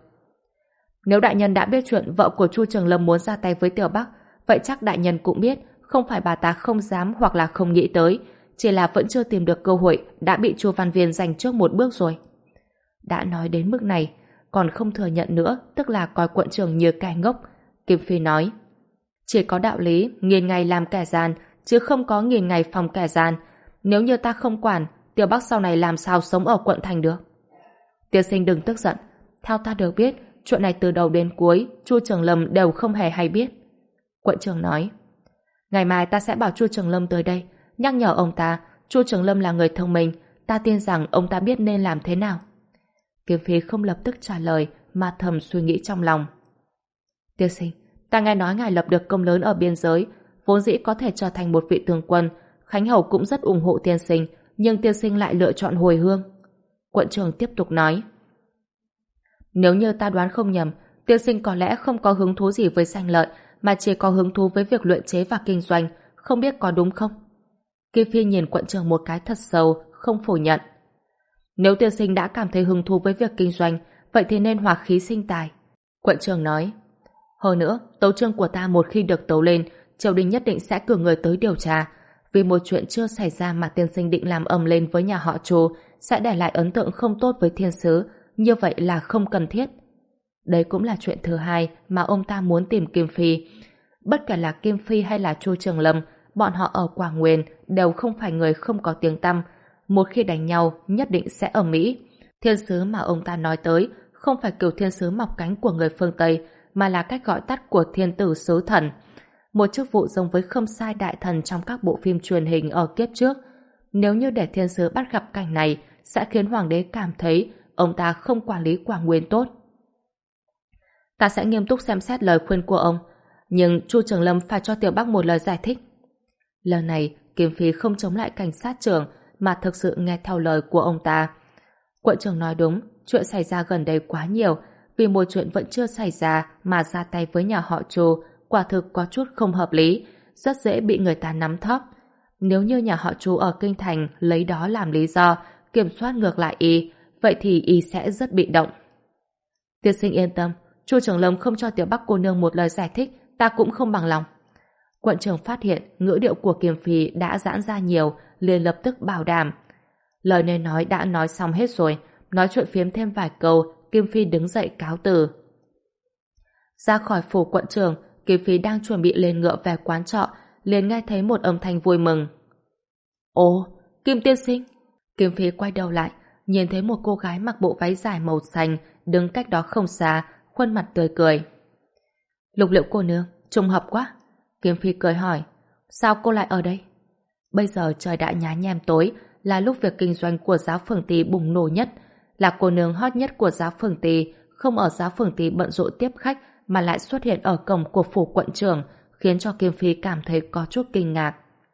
Nếu đại nhân đã biết chuyện vợ của Chu Trường Lâm muốn ra tay với Tiểu Bắc, vậy chắc đại nhân cũng biết không phải bà ta không dám hoặc là không nghĩ tới, chỉ là vẫn chưa tìm được cơ hội đã bị Chu Văn Viên giành trước một bước rồi. Đã nói đến mức này, còn không thừa nhận nữa, tức là coi quận trưởng như kẻ ngốc. Kim Phi nói, chỉ có đạo lý nghìn ngày làm kẻ gian, chứ không có nghìn ngày phòng kẻ gian. Nếu như ta không quản, Tiểu Bắc sau này làm sao sống ở quận thành được? Tiên sinh đừng tức giận. Theo ta được biết, chuyện này từ đầu đến cuối, Chu Trường Lâm đều không hề hay biết. Quận trưởng nói, ngày mai ta sẽ bảo Chu Trường Lâm tới đây, nhắc nhở ông ta, Chu Trường Lâm là người thông minh, ta tin rằng ông ta biết nên làm thế nào. Kiếm Phi không lập tức trả lời, mà thầm suy nghĩ trong lòng. Tiên sinh, ta nghe nói ngài lập được công lớn ở biên giới, vốn dĩ có thể trở thành một vị tướng quân. Khánh Hầu cũng rất ủng hộ tiên sinh, nhưng tiên sinh lại lựa chọn hồi hương. Quận trưởng tiếp tục nói, nếu như ta đoán không nhầm, tiên sinh có lẽ không có hứng thú gì với sanh lợi, mà chỉ có hứng thú với việc luyện chế và kinh doanh, không biết có đúng không? Kim Phi nhìn quận trưởng một cái thật sâu, không phủ nhận. Nếu tiên sinh đã cảm thấy hứng thú với việc kinh doanh, vậy thì nên hòa khí sinh tài. Quận trưởng nói, hơn nữa, tấu chương của ta một khi được tấu lên, triều đình nhất định sẽ cử người tới điều tra. Vì một chuyện chưa xảy ra mà tiên sinh định làm ầm lên với nhà họ Chu, sẽ để lại ấn tượng không tốt với thiên sứ, như vậy là không cần thiết. Đây cũng là chuyện thứ hai mà ông ta muốn tìm Kim Phi. Bất kể là Kim Phi hay là Chu Trường Lâm, bọn họ ở Quảng Nguyên đều không phải người không có tiếng tăm. Một khi đánh nhau, nhất định sẽ ầm ĩ. Thiên sứ mà ông ta nói tới không phải kiểu thiên sứ mọc cánh của người phương Tây, mà là cách gọi tắt của thiên tử sứ thần. Một chức vụ giống với Khâm Sai đại thần trong các bộ phim truyền hình ở kiếp trước. Nếu như để thiên sứ bắt gặp cảnh này, sẽ khiến hoàng đế cảm thấy ông ta không quản lý Quảng Nguyên tốt. Ta sẽ nghiêm túc xem xét lời khuyên của ông. Nhưng Chu Trường Lâm phải cho Tiểu Bắc một lời giải thích. Lần này, Kim Phi không chống lại cảnh sát trưởng mà thực sự nghe theo lời của ông ta. Quận trưởng nói đúng, chuyện xảy ra gần đây quá nhiều, vì một chuyện vẫn chưa xảy ra mà ra tay với nhà họ Chu quả thực có chút không hợp lý, rất dễ bị người ta nắm thóp. Nếu như nhà họ Chu ở Kinh Thành lấy đó làm lý do kiểm soát ngược lại y, vậy thì y sẽ rất bị động. Tiên sinh yên tâm, Chu Trường Lâm không cho Tiểu Bắc cô nương một lời giải thích, ta cũng không bằng lòng. Quận trưởng phát hiện ngữ điệu của Kiều Phi đã giãn ra nhiều, liền lập tức bảo đảm. Lời nên nói đã nói xong hết rồi, nói chuyện phiếm thêm vài câu, Kim Phi đứng dậy cáo từ. Ra khỏi phủ quận trưởng, Kim Phi đang chuẩn bị lên ngựa về quán trọ, liền nghe thấy một âm thanh vui mừng. Ồ, Kim tiên sinh! Kim Phi quay đầu lại, nhìn thấy một cô gái mặc bộ váy dài màu xanh, đứng cách đó không xa, khuôn mặt tươi cười. Lục Liễu cô nương, trùng hợp quá. Kim Phi cười hỏi, sao cô lại ở đây? Bây giờ trời đã nhá nhem tối, là lúc việc kinh doanh của Giá Phường Tý bùng nổ nhất, là cô nương hot nhất của Giá Phường Tý, không ở Giá Phường Tý bận rộn tiếp khách mà lại xuất hiện ở cổng của phủ quận trưởng, khiến cho Kim Phi cảm thấy có chút kinh ngạc.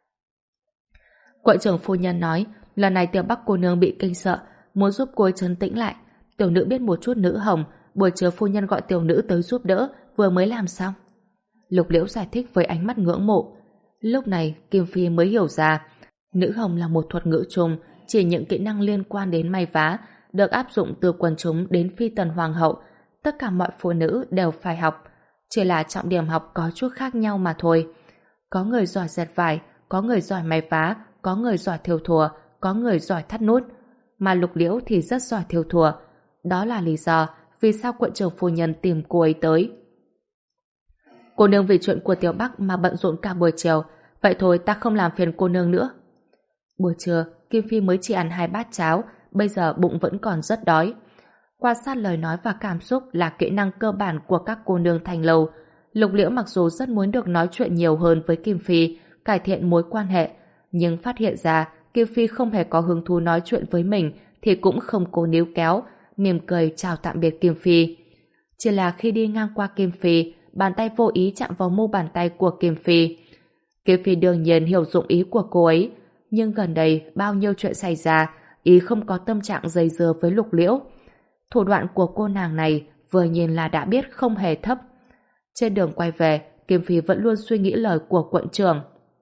Quận trưởng phu nhân nói, lần này Tiểu Bắc cô nương bị kinh sợ, muốn giúp cô ấy trấn tĩnh lại. Tiểu nữ biết một chút nữ hồng, buổi chiều phu nhân gọi tiểu nữ tới giúp đỡ, vừa mới làm xong. Lục Liễu giải thích với ánh mắt ngưỡng mộ. Lúc này Kim Phi mới hiểu ra, nữ hồng là một thuật ngữ chung, chỉ những kỹ năng liên quan đến may vá, được áp dụng từ quần chúng đến phi tần hoàng hậu. Tất cả mọi phụ nữ đều phải học, chỉ là trọng điểm học có chút khác nhau mà thôi. Có người giỏi dệt vải, có người giỏi may vá, có người giỏi thêu thùa, có người giỏi thắt nút. Mà Lục Liễu thì rất giỏi thêu thùa. Đó là lý do vì sao quận trưởng phu nhân tìm cô ấy tới. Cô nương vì chuyện của Tiểu Bắc mà bận rộn cả buổi chiều, vậy thôi ta không làm phiền cô nương nữa. Buổi trưa, Kim Phi mới chỉ ăn hai bát cháo, bây giờ bụng vẫn còn rất đói. Quan sát lời nói và cảm xúc là kỹ năng cơ bản của các cô nương thành lâu. Lục Liễu mặc dù rất muốn được nói chuyện nhiều hơn với Kim Phi, cải thiện mối quan hệ, nhưng phát hiện ra Kim Phi không hề có hứng thú nói chuyện với mình thì cũng không cố níu kéo, mỉm cười chào tạm biệt Kim Phi. Chỉ là khi đi ngang qua Kim Phi, bàn tay vô ý chạm vào mu bàn tay của Kim Phi. Kim Phi đương nhiên hiểu dụng ý của cô ấy, nhưng gần đây bao nhiêu chuyện xảy ra, ý không có tâm trạng dây dưa với Lục Liễu. Thủ đoạn của cô nàng này vừa nhìn là đã biết không hề thấp. Trên đường quay về, Kim Phi vẫn luôn suy nghĩ lời của quận trưởng.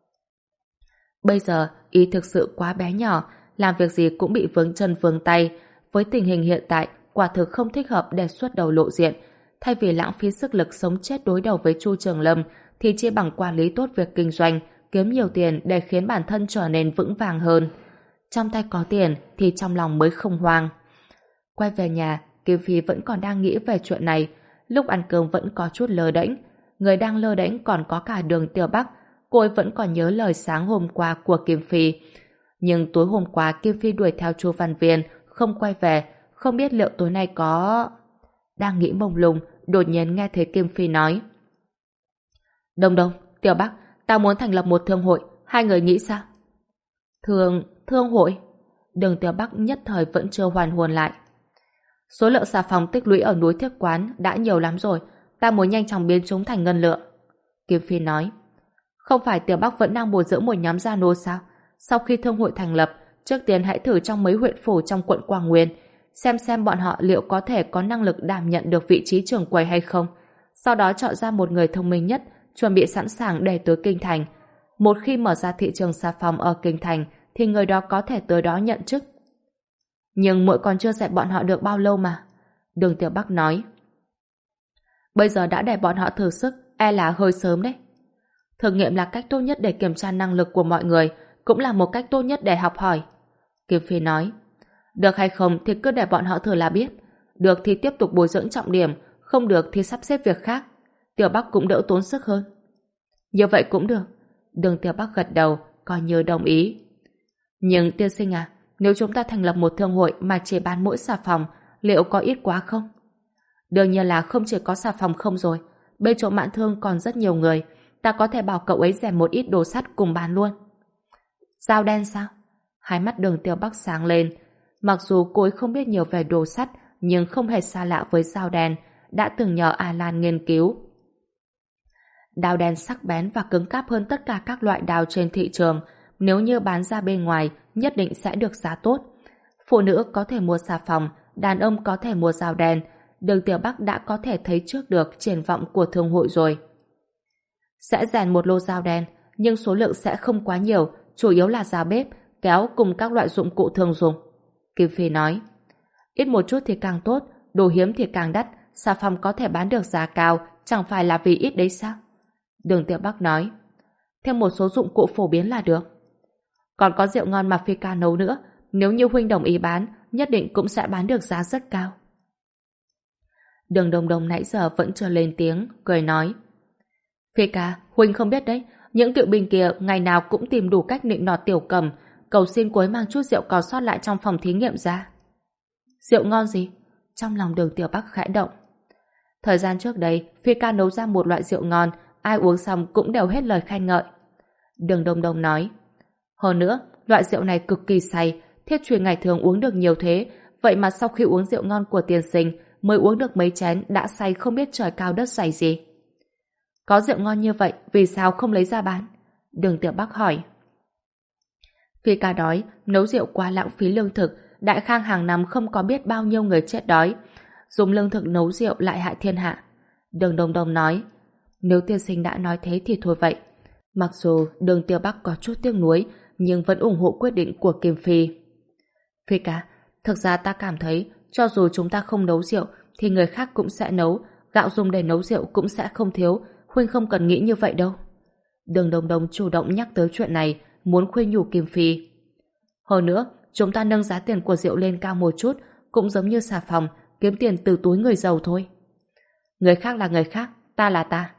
Bây giờ, ý thực sự quá bé nhỏ, làm việc gì cũng bị vướng chân vướng tay. Với tình hình hiện tại, quả thực không thích hợp để xuất đầu lộ diện. Thay vì lãng phí sức lực sống chết đối đầu với Chu Trường Lâm, thì chỉ bằng quản lý tốt việc kinh doanh, kiếm nhiều tiền để khiến bản thân trở nên vững vàng hơn. Trong tay có tiền thì trong lòng mới không hoang. Quay về nhà, Kim Phi vẫn còn đang nghĩ về chuyện này. Lúc ăn cơm vẫn có chút lơ đễnh. Người đang lơ đễnh còn có cả Đường Tiểu Bắc. Cô ấy vẫn còn nhớ lời sáng hôm qua của Kim Phi. Nhưng tối hôm qua Kim Phi đuổi theo Chu Văn Viên, không quay về, không biết liệu tối nay có... Đang nghĩ mông lung, đột nhiên nghe thấy Kim Phi nói. Đông Đông, Tiểu Bắc, tao muốn thành lập một thương hội, hai người nghĩ sao? Thương... thương hội? Đường Tiểu Bắc nhất thời vẫn chưa hoàn hồn lại. Số lượng xà phòng tích lũy ở núi Thiết Quán đã nhiều lắm rồi, ta muốn nhanh chóng biến chúng thành ngân lượng. Kim Phi nói. Không phải Tiểu Bắc vẫn đang bồi dưỡng một nhóm gia nô sao? Sau khi thương hội thành lập, trước tiên hãy thử trong mấy huyện phủ trong quận Quảng Nguyên, xem xem bọn họ liệu có thể có năng lực đảm nhận được vị trí trưởng quầy hay không. Sau đó chọn ra một người thông minh nhất, chuẩn bị sẵn sàng để tới Kinh Thành. Một khi mở ra thị trường xà phòng ở Kinh Thành, thì người đó có thể tới đó nhận chức. Nhưng muội còn chưa dạy bọn họ được bao lâu mà. Đường Tiểu Bắc nói. Bây giờ đã để bọn họ thử sức, e là hơi sớm đấy. Thử nghiệm là cách tốt nhất để kiểm tra năng lực của mọi người, cũng là một cách tốt nhất để học hỏi. Kim Phi nói. Được hay không thì cứ để bọn họ thử là biết. Được thì tiếp tục bồi dưỡng trọng điểm, không được thì sắp xếp việc khác. Tiểu Bắc cũng đỡ tốn sức hơn. Như vậy cũng được. Đường Tiểu Bắc gật đầu, coi như đồng ý. Nhưng tiên sinh à, nếu chúng ta thành lập một thương hội mà chỉ bán mỗi xà phòng, liệu có ít quá không? Đương nhiên là không chỉ có xà phòng không rồi. Bên chỗ Mạn Thương còn rất nhiều người. Ta có thể bảo cậu ấy rèn một ít đồ sắt cùng bán luôn. Dao đen sao? Hai mắt Đường Tiểu Bắc sáng lên. Mặc dù cô ấy không biết nhiều về đồ sắt, nhưng không hề xa lạ với dao đen. đã từng nhờ A Lan nghiên cứu. Đao đen sắc bén và cứng cáp hơn tất cả các loại đao trên thị trường, nếu như bán ra bên ngoài nhất định sẽ được giá tốt. Phụ nữ có thể mua xà phòng, đàn ông có thể mua dao đen. Đường Tiểu Bắc đã có thể thấy trước được triển vọng của thương hội rồi. Sẽ rèn một lô dao đen, nhưng số lượng sẽ không quá nhiều, chủ yếu là dao bếp, kéo cùng các loại dụng cụ thường dùng. Kim Phi nói, ít một chút thì càng tốt, đồ hiếm thì càng đắt, xà phòng có thể bán được giá cao, chẳng phải là vì ít đấy sao? Đường Tiểu Bắc nói, thêm một số dụng cụ phổ biến là được. Còn có rượu ngon mà Phi ca nấu nữa, nếu như huynh đồng ý bán, nhất định cũng sẽ bán được giá rất cao. Đường Đồng Đồng nãy giờ vẫn chưa lên tiếng, cười nói, Phi ca, huynh không biết đấy, những cựu binh kia ngày nào cũng tìm đủ cách nịnh nọt Tiểu Cầm, cầu xin cô ấy mang chút rượu còn sót lại trong phòng thí nghiệm ra. Rượu ngon gì? Trong lòng Đường Tiểu Bắc khẽ động. Thời gian trước đây, Phi ca nấu ra một loại rượu ngon, ai uống xong cũng đều hết lời khen ngợi. Đường Đồng Đồng nói, hơn nữa, loại rượu này cực kỳ say, Thiết Truyền ngày thường uống được nhiều thế, vậy mà sau khi uống rượu ngon của tiên sinh, mới uống được mấy chén đã say không biết trời cao đất dày gì. Có rượu ngon như vậy, vì sao không lấy ra bán? Đường Tiểu Bắc hỏi. Phi ca đói, nấu rượu quá lãng phí lương thực, Đại Khang hàng năm không có biết bao nhiêu người chết đói. Dùng lương thực nấu rượu lại hại thiên hạ. Đường Đồng Đồng nói, nếu tiên sinh đã nói thế thì thôi vậy. Mặc dù Đường Tiểu Bắc có chút tiếc nuối, nhưng vẫn ủng hộ quyết định của Kim Phi. Phi ca, thực ra ta cảm thấy cho dù chúng ta không nấu rượu thì người khác cũng sẽ nấu, gạo dùng để nấu rượu cũng sẽ không thiếu, huynh không cần nghĩ như vậy đâu. Đường Đồng Đồng chủ động nhắc tới chuyện này, muốn khuyên nhủ Kim Phi. Hơn nữa, chúng ta nâng giá tiền của rượu lên cao một chút, cũng giống như xà phòng, kiếm tiền từ túi người giàu thôi. Người khác là người khác, ta là ta.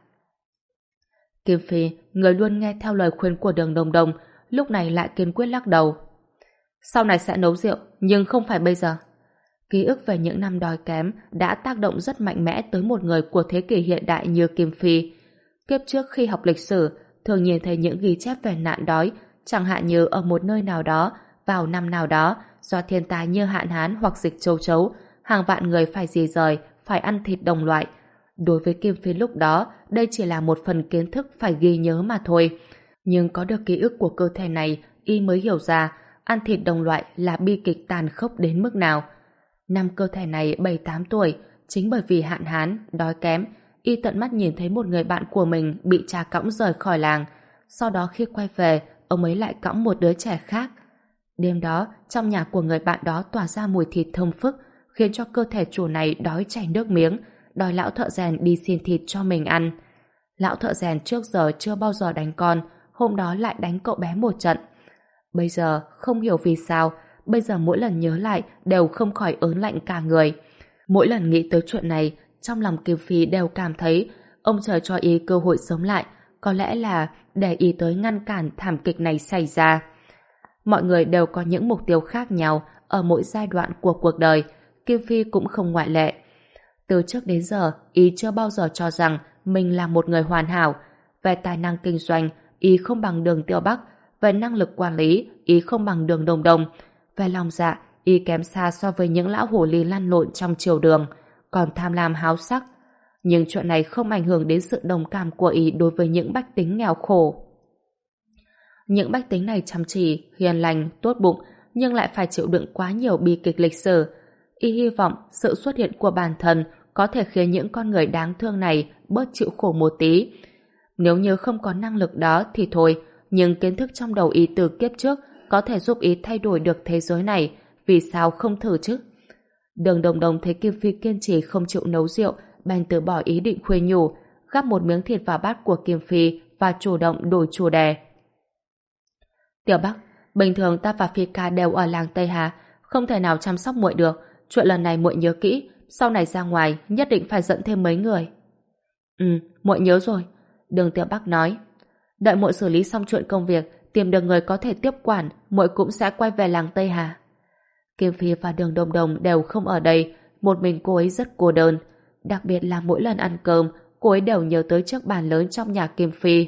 Kim Phi, người luôn nghe theo lời khuyên của Đường Đồng Đồng, lúc này lại kiên quyết lắc đầu. Sau này sẽ nấu rượu, nhưng không phải bây giờ. Ký ức về những năm đói kém đã tác động rất mạnh mẽ tới một người của thế kỷ hiện đại như Kim Phi. Kiếp trước khi học lịch sử, thường nhìn thấy những ghi chép về nạn đói, chẳng hạn như ở một nơi nào đó, vào năm nào đó, do thiên tai như hạn hán hoặc dịch châu chấu, hàng vạn người phải di rời, phải ăn thịt đồng loại. Đối với Kim Phi lúc đó, đây chỉ là một phần kiến thức phải ghi nhớ mà thôi. Nhưng có được ký ức của cơ thể này, y mới hiểu ra ăn thịt đồng loại là bi kịch tàn khốc đến mức nào. Năm cơ thể này bảy tám tuổi, chính bởi vì hạn hán, đói kém, y tận mắt nhìn thấy một người bạn của mình bị cha cõng rời khỏi làng. Sau đó khi quay về, ông ấy lại cõng một đứa trẻ khác. Đêm đó, trong nhà của người bạn đó tỏa ra mùi thịt thơm phức, khiến cho cơ thể chủ này đói chảy nước miếng, đòi lão thợ rèn đi xin thịt cho mình ăn. Lão thợ rèn trước giờ chưa bao giờ đánh con, hôm đó lại đánh cậu bé một trận. Bây giờ, không hiểu vì sao, bây giờ mỗi lần nhớ lại đều không khỏi ớn lạnh cả người. Mỗi lần nghĩ tới chuyện này, trong lòng Kim Phi đều cảm thấy ông trời cho y cơ hội sống lại, có lẽ là để y tới ngăn cản thảm kịch này xảy ra. Mọi người đều có những mục tiêu khác nhau ở mỗi giai đoạn của cuộc đời, Kim Phi cũng không ngoại lệ. Từ trước đến giờ, y chưa bao giờ cho rằng mình là một người hoàn hảo. Về tài năng kinh doanh, y không bằng Đường Tiểu Bắc. Về năng lực quản lý, y không bằng Đường Đồng Đồng. Về lòng dạ, y kém xa so với những lão hồ ly lăn lộn trong triều đường, còn tham lam háo sắc. Nhưng chuyện này không ảnh hưởng đến sự đồng cảm của y đối với những bách tính nghèo khổ. Những bách tính này chăm chỉ, hiền lành, tốt bụng, nhưng lại phải chịu đựng quá nhiều bi kịch lịch sử. Y hy vọng sự xuất hiện của bản thân có thể khiến những con người đáng thương này bớt chịu khổ một tí. Nếu như không có năng lực đó thì thôi, nhưng kiến thức trong đầu y từ kiếp trước có thể giúp y thay đổi được thế giới này, vì sao không thử chứ? Đường Đồng Đồng thấy Kim Phi kiên trì không chịu nấu rượu, bèn từ bỏ ý định khuyên nhủ, gắp một miếng thịt vào bát của Kim Phi và chủ động đổi chủ đề. Tiểu Bắc, bình thường ta và Phi ca đều ở làng Tây Hà, không thể nào chăm sóc muội được. Chuyện lần này muội nhớ kỹ, sau này ra ngoài nhất định phải dẫn thêm mấy người. Ừ, muội nhớ rồi. Đường Tiểu Bắc nói, đợi muội xử lý xong chuyện công việc, tìm được người có thể tiếp quản, muội cũng sẽ quay về làng Tây Hà. Kim Phi và Đường Đồng Đồng đều không ở đây, một mình cô ấy rất cô đơn. Đặc biệt là mỗi lần ăn cơm, cô ấy đều nhớ tới chiếc bàn lớn trong nhà Kim Phi.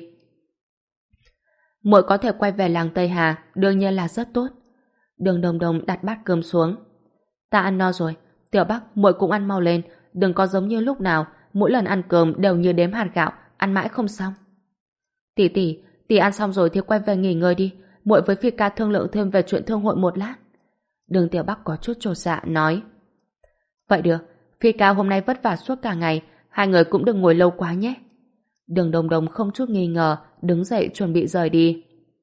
Muội có thể quay về làng Tây Hà, đương nhiên là rất tốt. Đường Đồng Đồng đặt bát cơm xuống. Ta ăn no rồi, Tiểu Bắc, muội cũng ăn mau lên, đừng có giống như lúc nào, mỗi lần ăn cơm đều như đếm hạt gạo, ăn mãi không xong. Tỷ tỷ, tỷ ăn xong rồi thì quay về nghỉ ngơi đi, muội với Phi ca thương lượng thêm về chuyện thương hội một lát. Đường Tiểu Bắc có chút chột dạ nói. Vậy được, Phi ca hôm nay vất vả suốt cả ngày, hai người cũng đừng ngồi lâu quá nhé. Đường Đồng Đồng không chút nghi ngờ, đứng dậy chuẩn bị rời đi.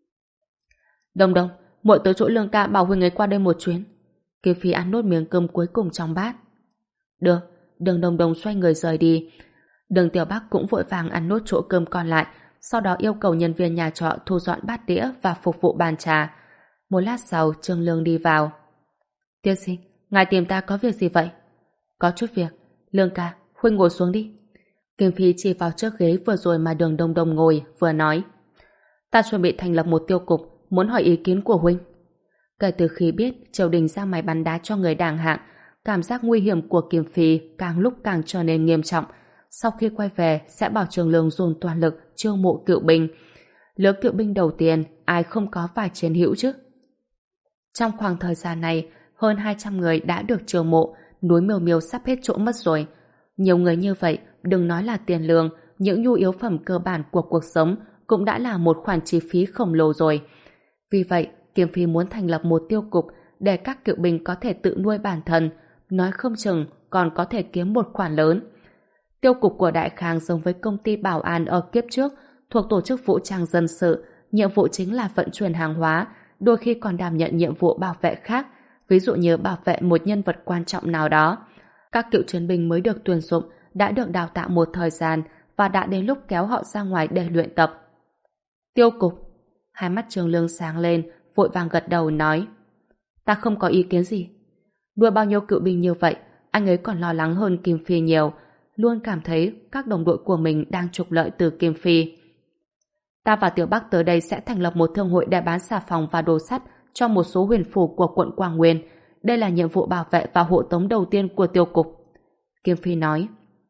Đồng Đồng, muội tới chỗ Lương ca bảo huynh ấy qua đây một chuyến. Kiều Phi ăn nốt miếng cơm cuối cùng trong bát. Được, Đường Đồng Đồng xoay người rời đi. Đường Tiểu Bắc cũng vội vàng ăn nốt chỗ cơm còn lại, sau đó yêu cầu nhân viên nhà trọ thu dọn bát đĩa và phục vụ bàn trà. Một lát sau, Trương Lương đi vào. Tiên sinh, ngài tìm ta có việc gì vậy? Có chút việc. Lương ca, huynh ngồi xuống đi. Kim Phi chỉ vào chiếc ghế vừa rồi mà Đường Đồng Đồng ngồi, vừa nói. Ta chuẩn bị thành lập một tiêu cục, muốn hỏi ý kiến của huynh. Kể từ khi biết triều đình ra máy bắn đá cho người đàng hạng, cảm giác nguy hiểm của Kim Phi càng lúc càng trở nên nghiêm trọng. Sau khi quay về, sẽ bảo Trường Lương dồn toàn lực chiêu mộ cựu binh. Lứa cựu binh đầu tiên, ai không có vài chiến hữu chứ? Trong khoảng thời gian này, hơn hai trăm người đã được chiêu mộ, núi Miêu Miêu sắp hết chỗ mất rồi. Nhiều người như vậy, đừng nói là tiền lương, những nhu yếu phẩm cơ bản của cuộc sống cũng đã là một khoản chi phí khổng lồ rồi. Vì vậy, Kim Phi muốn thành lập một tiêu cục để các cựu binh có thể tự nuôi bản thân, nói không chừng còn có thể kiếm một khoản lớn. Tiêu cục của Đại Khang giống với công ty bảo an ở kiếp trước, thuộc tổ chức vũ trang dân sự, nhiệm vụ chính là vận chuyển hàng hóa, đôi khi còn đảm nhận nhiệm vụ bảo vệ khác, ví dụ như bảo vệ một nhân vật quan trọng nào đó. Các cựu chiến binh mới được tuyển dụng đã được đào tạo một thời gian và đã đến lúc kéo họ ra ngoài để luyện tập. Tiêu cục. Hai mắt Trường Lương sáng lên, vội vàng gật đầu nói. Ta không có ý kiến gì. Nuôi bao nhiêu cựu binh như vậy, anh ấy còn lo lắng hơn Kim Phi nhiều, luôn cảm thấy các đồng đội của mình đang trục lợi từ Kim Phi. Ta và Tiểu Bắc tới đây sẽ thành lập một thương hội để bán xà phòng và đồ sắt cho một số huyền phủ của quận Quang Nguyên. Đây là nhiệm vụ bảo vệ và hộ tống đầu tiên của tiêu cục. Kim Phi nói.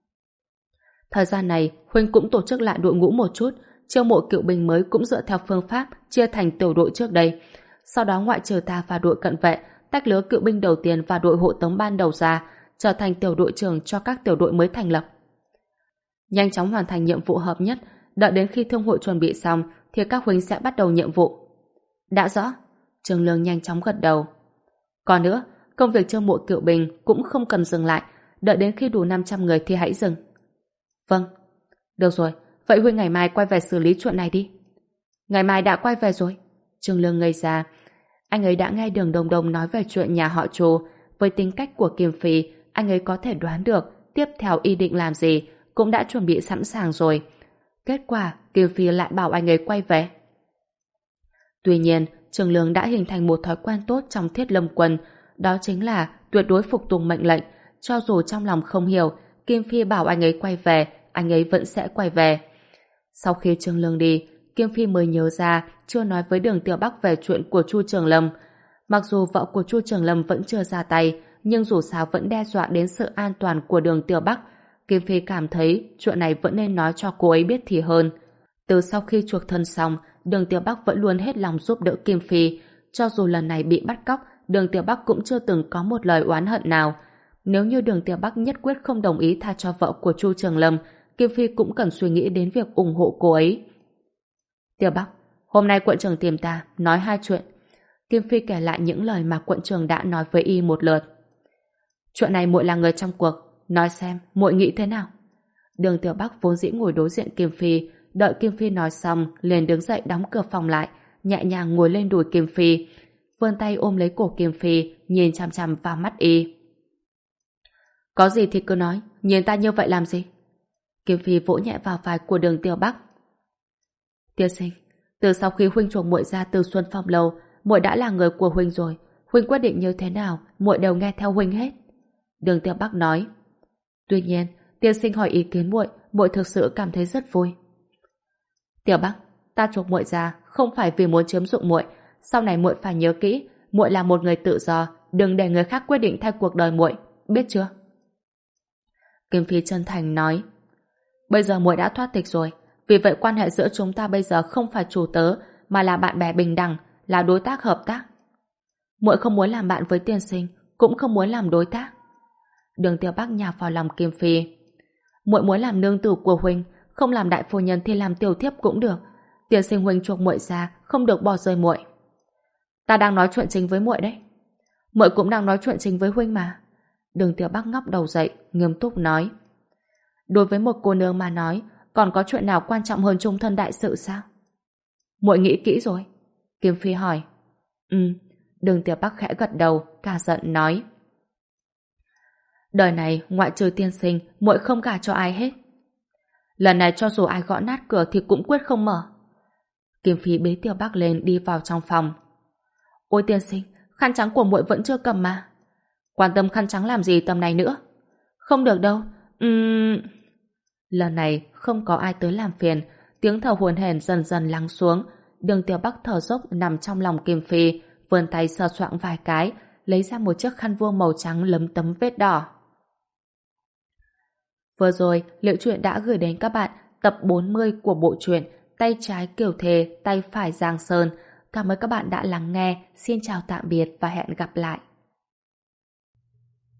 Thời gian này, huynh cũng tổ chức lại đội ngũ một chút, chiêu mộ cựu binh mới cũng dựa theo phương pháp chia thành tiểu đội trước đây. Sau đó ngoại trừ ta và đội cận vệ, tách lứa cựu binh đầu tiên và đội hộ tống ban đầu ra, trở thành tiểu đội trưởng cho các tiểu đội mới thành lập. Nhanh chóng hoàn thành nhiệm vụ hợp nhất, đợi đến khi thương hội chuẩn bị xong thì các huynh sẽ bắt đầu nhiệm vụ. Đã rõ. Trường Lương nhanh chóng gật đầu. Còn nữa, công việc chiêu mộ cựu binh cũng không cần dừng lại, đợi đến khi đủ năm trăm người thì hãy dừng. Vâng. Được rồi, vậy huynh ngày mai quay về xử lý chuyện này đi. Ngày mai đã quay về rồi. Trường Lương ngây ra. Anh ấy đã nghe Đường Đồng Đồng nói về chuyện nhà họ Chu. Với tính cách của Kim Phi, anh ấy có thể đoán được tiếp theo y định làm gì, cũng đã chuẩn bị sẵn sàng rồi. Kết quả, Kim Phi lại bảo anh ấy quay về. Tuy nhiên, Trường Lương đã hình thành một thói quen tốt trong Thiết Lâm Quân, đó chính là tuyệt đối phục tùng mệnh lệnh. Cho dù trong lòng không hiểu, Kim Phi bảo anh ấy quay về, anh ấy vẫn sẽ quay về. Sau khi Trường Lương đi, Kim Phi mới nhớ ra chưa nói với Đường Tiểu Bắc về chuyện của Chu Trường Lâm. Mặc dù vợ của Chu Trường Lâm vẫn chưa ra tay, nhưng dù sao vẫn đe dọa đến sự an toàn của Đường Tiểu Bắc. Kim Phi cảm thấy chuyện này vẫn nên nói cho cô ấy biết thì hơn. Từ sau khi chuộc thân xong, Đường Tiểu Bắc vẫn luôn hết lòng giúp đỡ Kim Phi. Cho dù lần này bị bắt cóc, Đường Tiểu Bắc cũng chưa từng có một lời oán hận nào. Nếu như Đường Tiểu Bắc nhất quyết không đồng ý tha cho vợ của Chu Trường Lâm, Kim Phi cũng cần suy nghĩ đến việc ủng hộ cô ấy. Tiểu Bắc, hôm nay quận trưởng tìm ta, nói hai chuyện. Kim Phi kể lại những lời mà quận trưởng đã nói với y một lượt. Chuyện này muội là người trong cuộc, nói xem muội nghĩ thế nào. Đường Tiểu Bắc vốn dĩ ngồi đối diện Kim Phi, đợi Kim Phi nói xong liền đứng dậy đóng cửa phòng lại, nhẹ nhàng ngồi lên đùi Kim Phi, vươn tay ôm lấy cổ Kim Phi, nhìn chằm chằm vào mắt y. Có gì thì cứ nói, nhìn ta như vậy làm gì? Kim Phi vỗ nhẹ vào vai của Đường Tiểu Bắc. Tiên sinh, từ sau khi huynh chuộc muội ra từ Xuân Phong Lâu, muội đã là người của huynh rồi, huynh quyết định như thế nào, muội đều nghe theo huynh hết. Đường Tiểu Bắc nói. Tuy nhiên, tiên sinh hỏi ý kiến muội, muội thực sự cảm thấy rất vui. Tiểu Bắc, ta chuộc muội ra không phải vì muốn chiếm dụng muội, sau này muội phải nhớ kỹ, muội là một người tự do, đừng để người khác quyết định thay cuộc đời muội, biết chưa? Kim Phi chân thành nói. Bây giờ muội đã thoát tịch rồi, vì vậy quan hệ giữa chúng ta bây giờ không phải chủ tớ, mà là bạn bè bình đẳng, là đối tác hợp tác. Muội không muốn làm bạn với tiên sinh, cũng không muốn làm đối tác. Đường Tiểu Bắc nhào vào lòng Kim Phi. Muội muốn làm nương tử của huynh, không làm đại phu nhân thì làm tiểu thiếp cũng được. Tiên sinh huynh chuộc muội ra, không được bỏ rơi muội. Ta đang nói chuyện chính với muội đấy. Muội cũng đang nói chuyện chính với huynh mà. Đường Tiểu Bắc ngóc đầu dậy, nghiêm túc nói. Đối với một cô nương mà nói, còn có chuyện nào quan trọng hơn chung thân đại sự sao? Muội nghĩ kỹ rồi. Kim Phi hỏi. Ừ. Đường Tiểu Bắc khẽ gật đầu, cả giận nói. Đời này ngoại trừ tiên sinh, muội không gả cho ai hết. Lần này cho dù ai gõ nát cửa thì cũng quyết không mở. Kim Phi bế Tiểu Bắc lên đi vào trong phòng. Ôi tiên sinh, khăn trắng của muội vẫn chưa cầm mà. Quan tâm khăn trắng làm gì tầm này nữa? Không được đâu. Uhm... Lần này không có ai tới làm phiền, tiếng thở hổn hển dần dần lắng xuống. Đường Tiểu Bắc thở dốc nằm trong lòng Kim Phi, vươn tay sờ soạng vài cái, lấy ra một chiếc khăn vuông màu trắng lấm tấm vết đỏ. Vừa rồi, Liệu Truyện đã gửi đến các bạn tập bốn mươi của bộ truyện Tay trái Kiều Thề, tay phải Giang Sơn. Cảm ơn các bạn đã lắng nghe. Xin chào tạm biệt và hẹn gặp lại.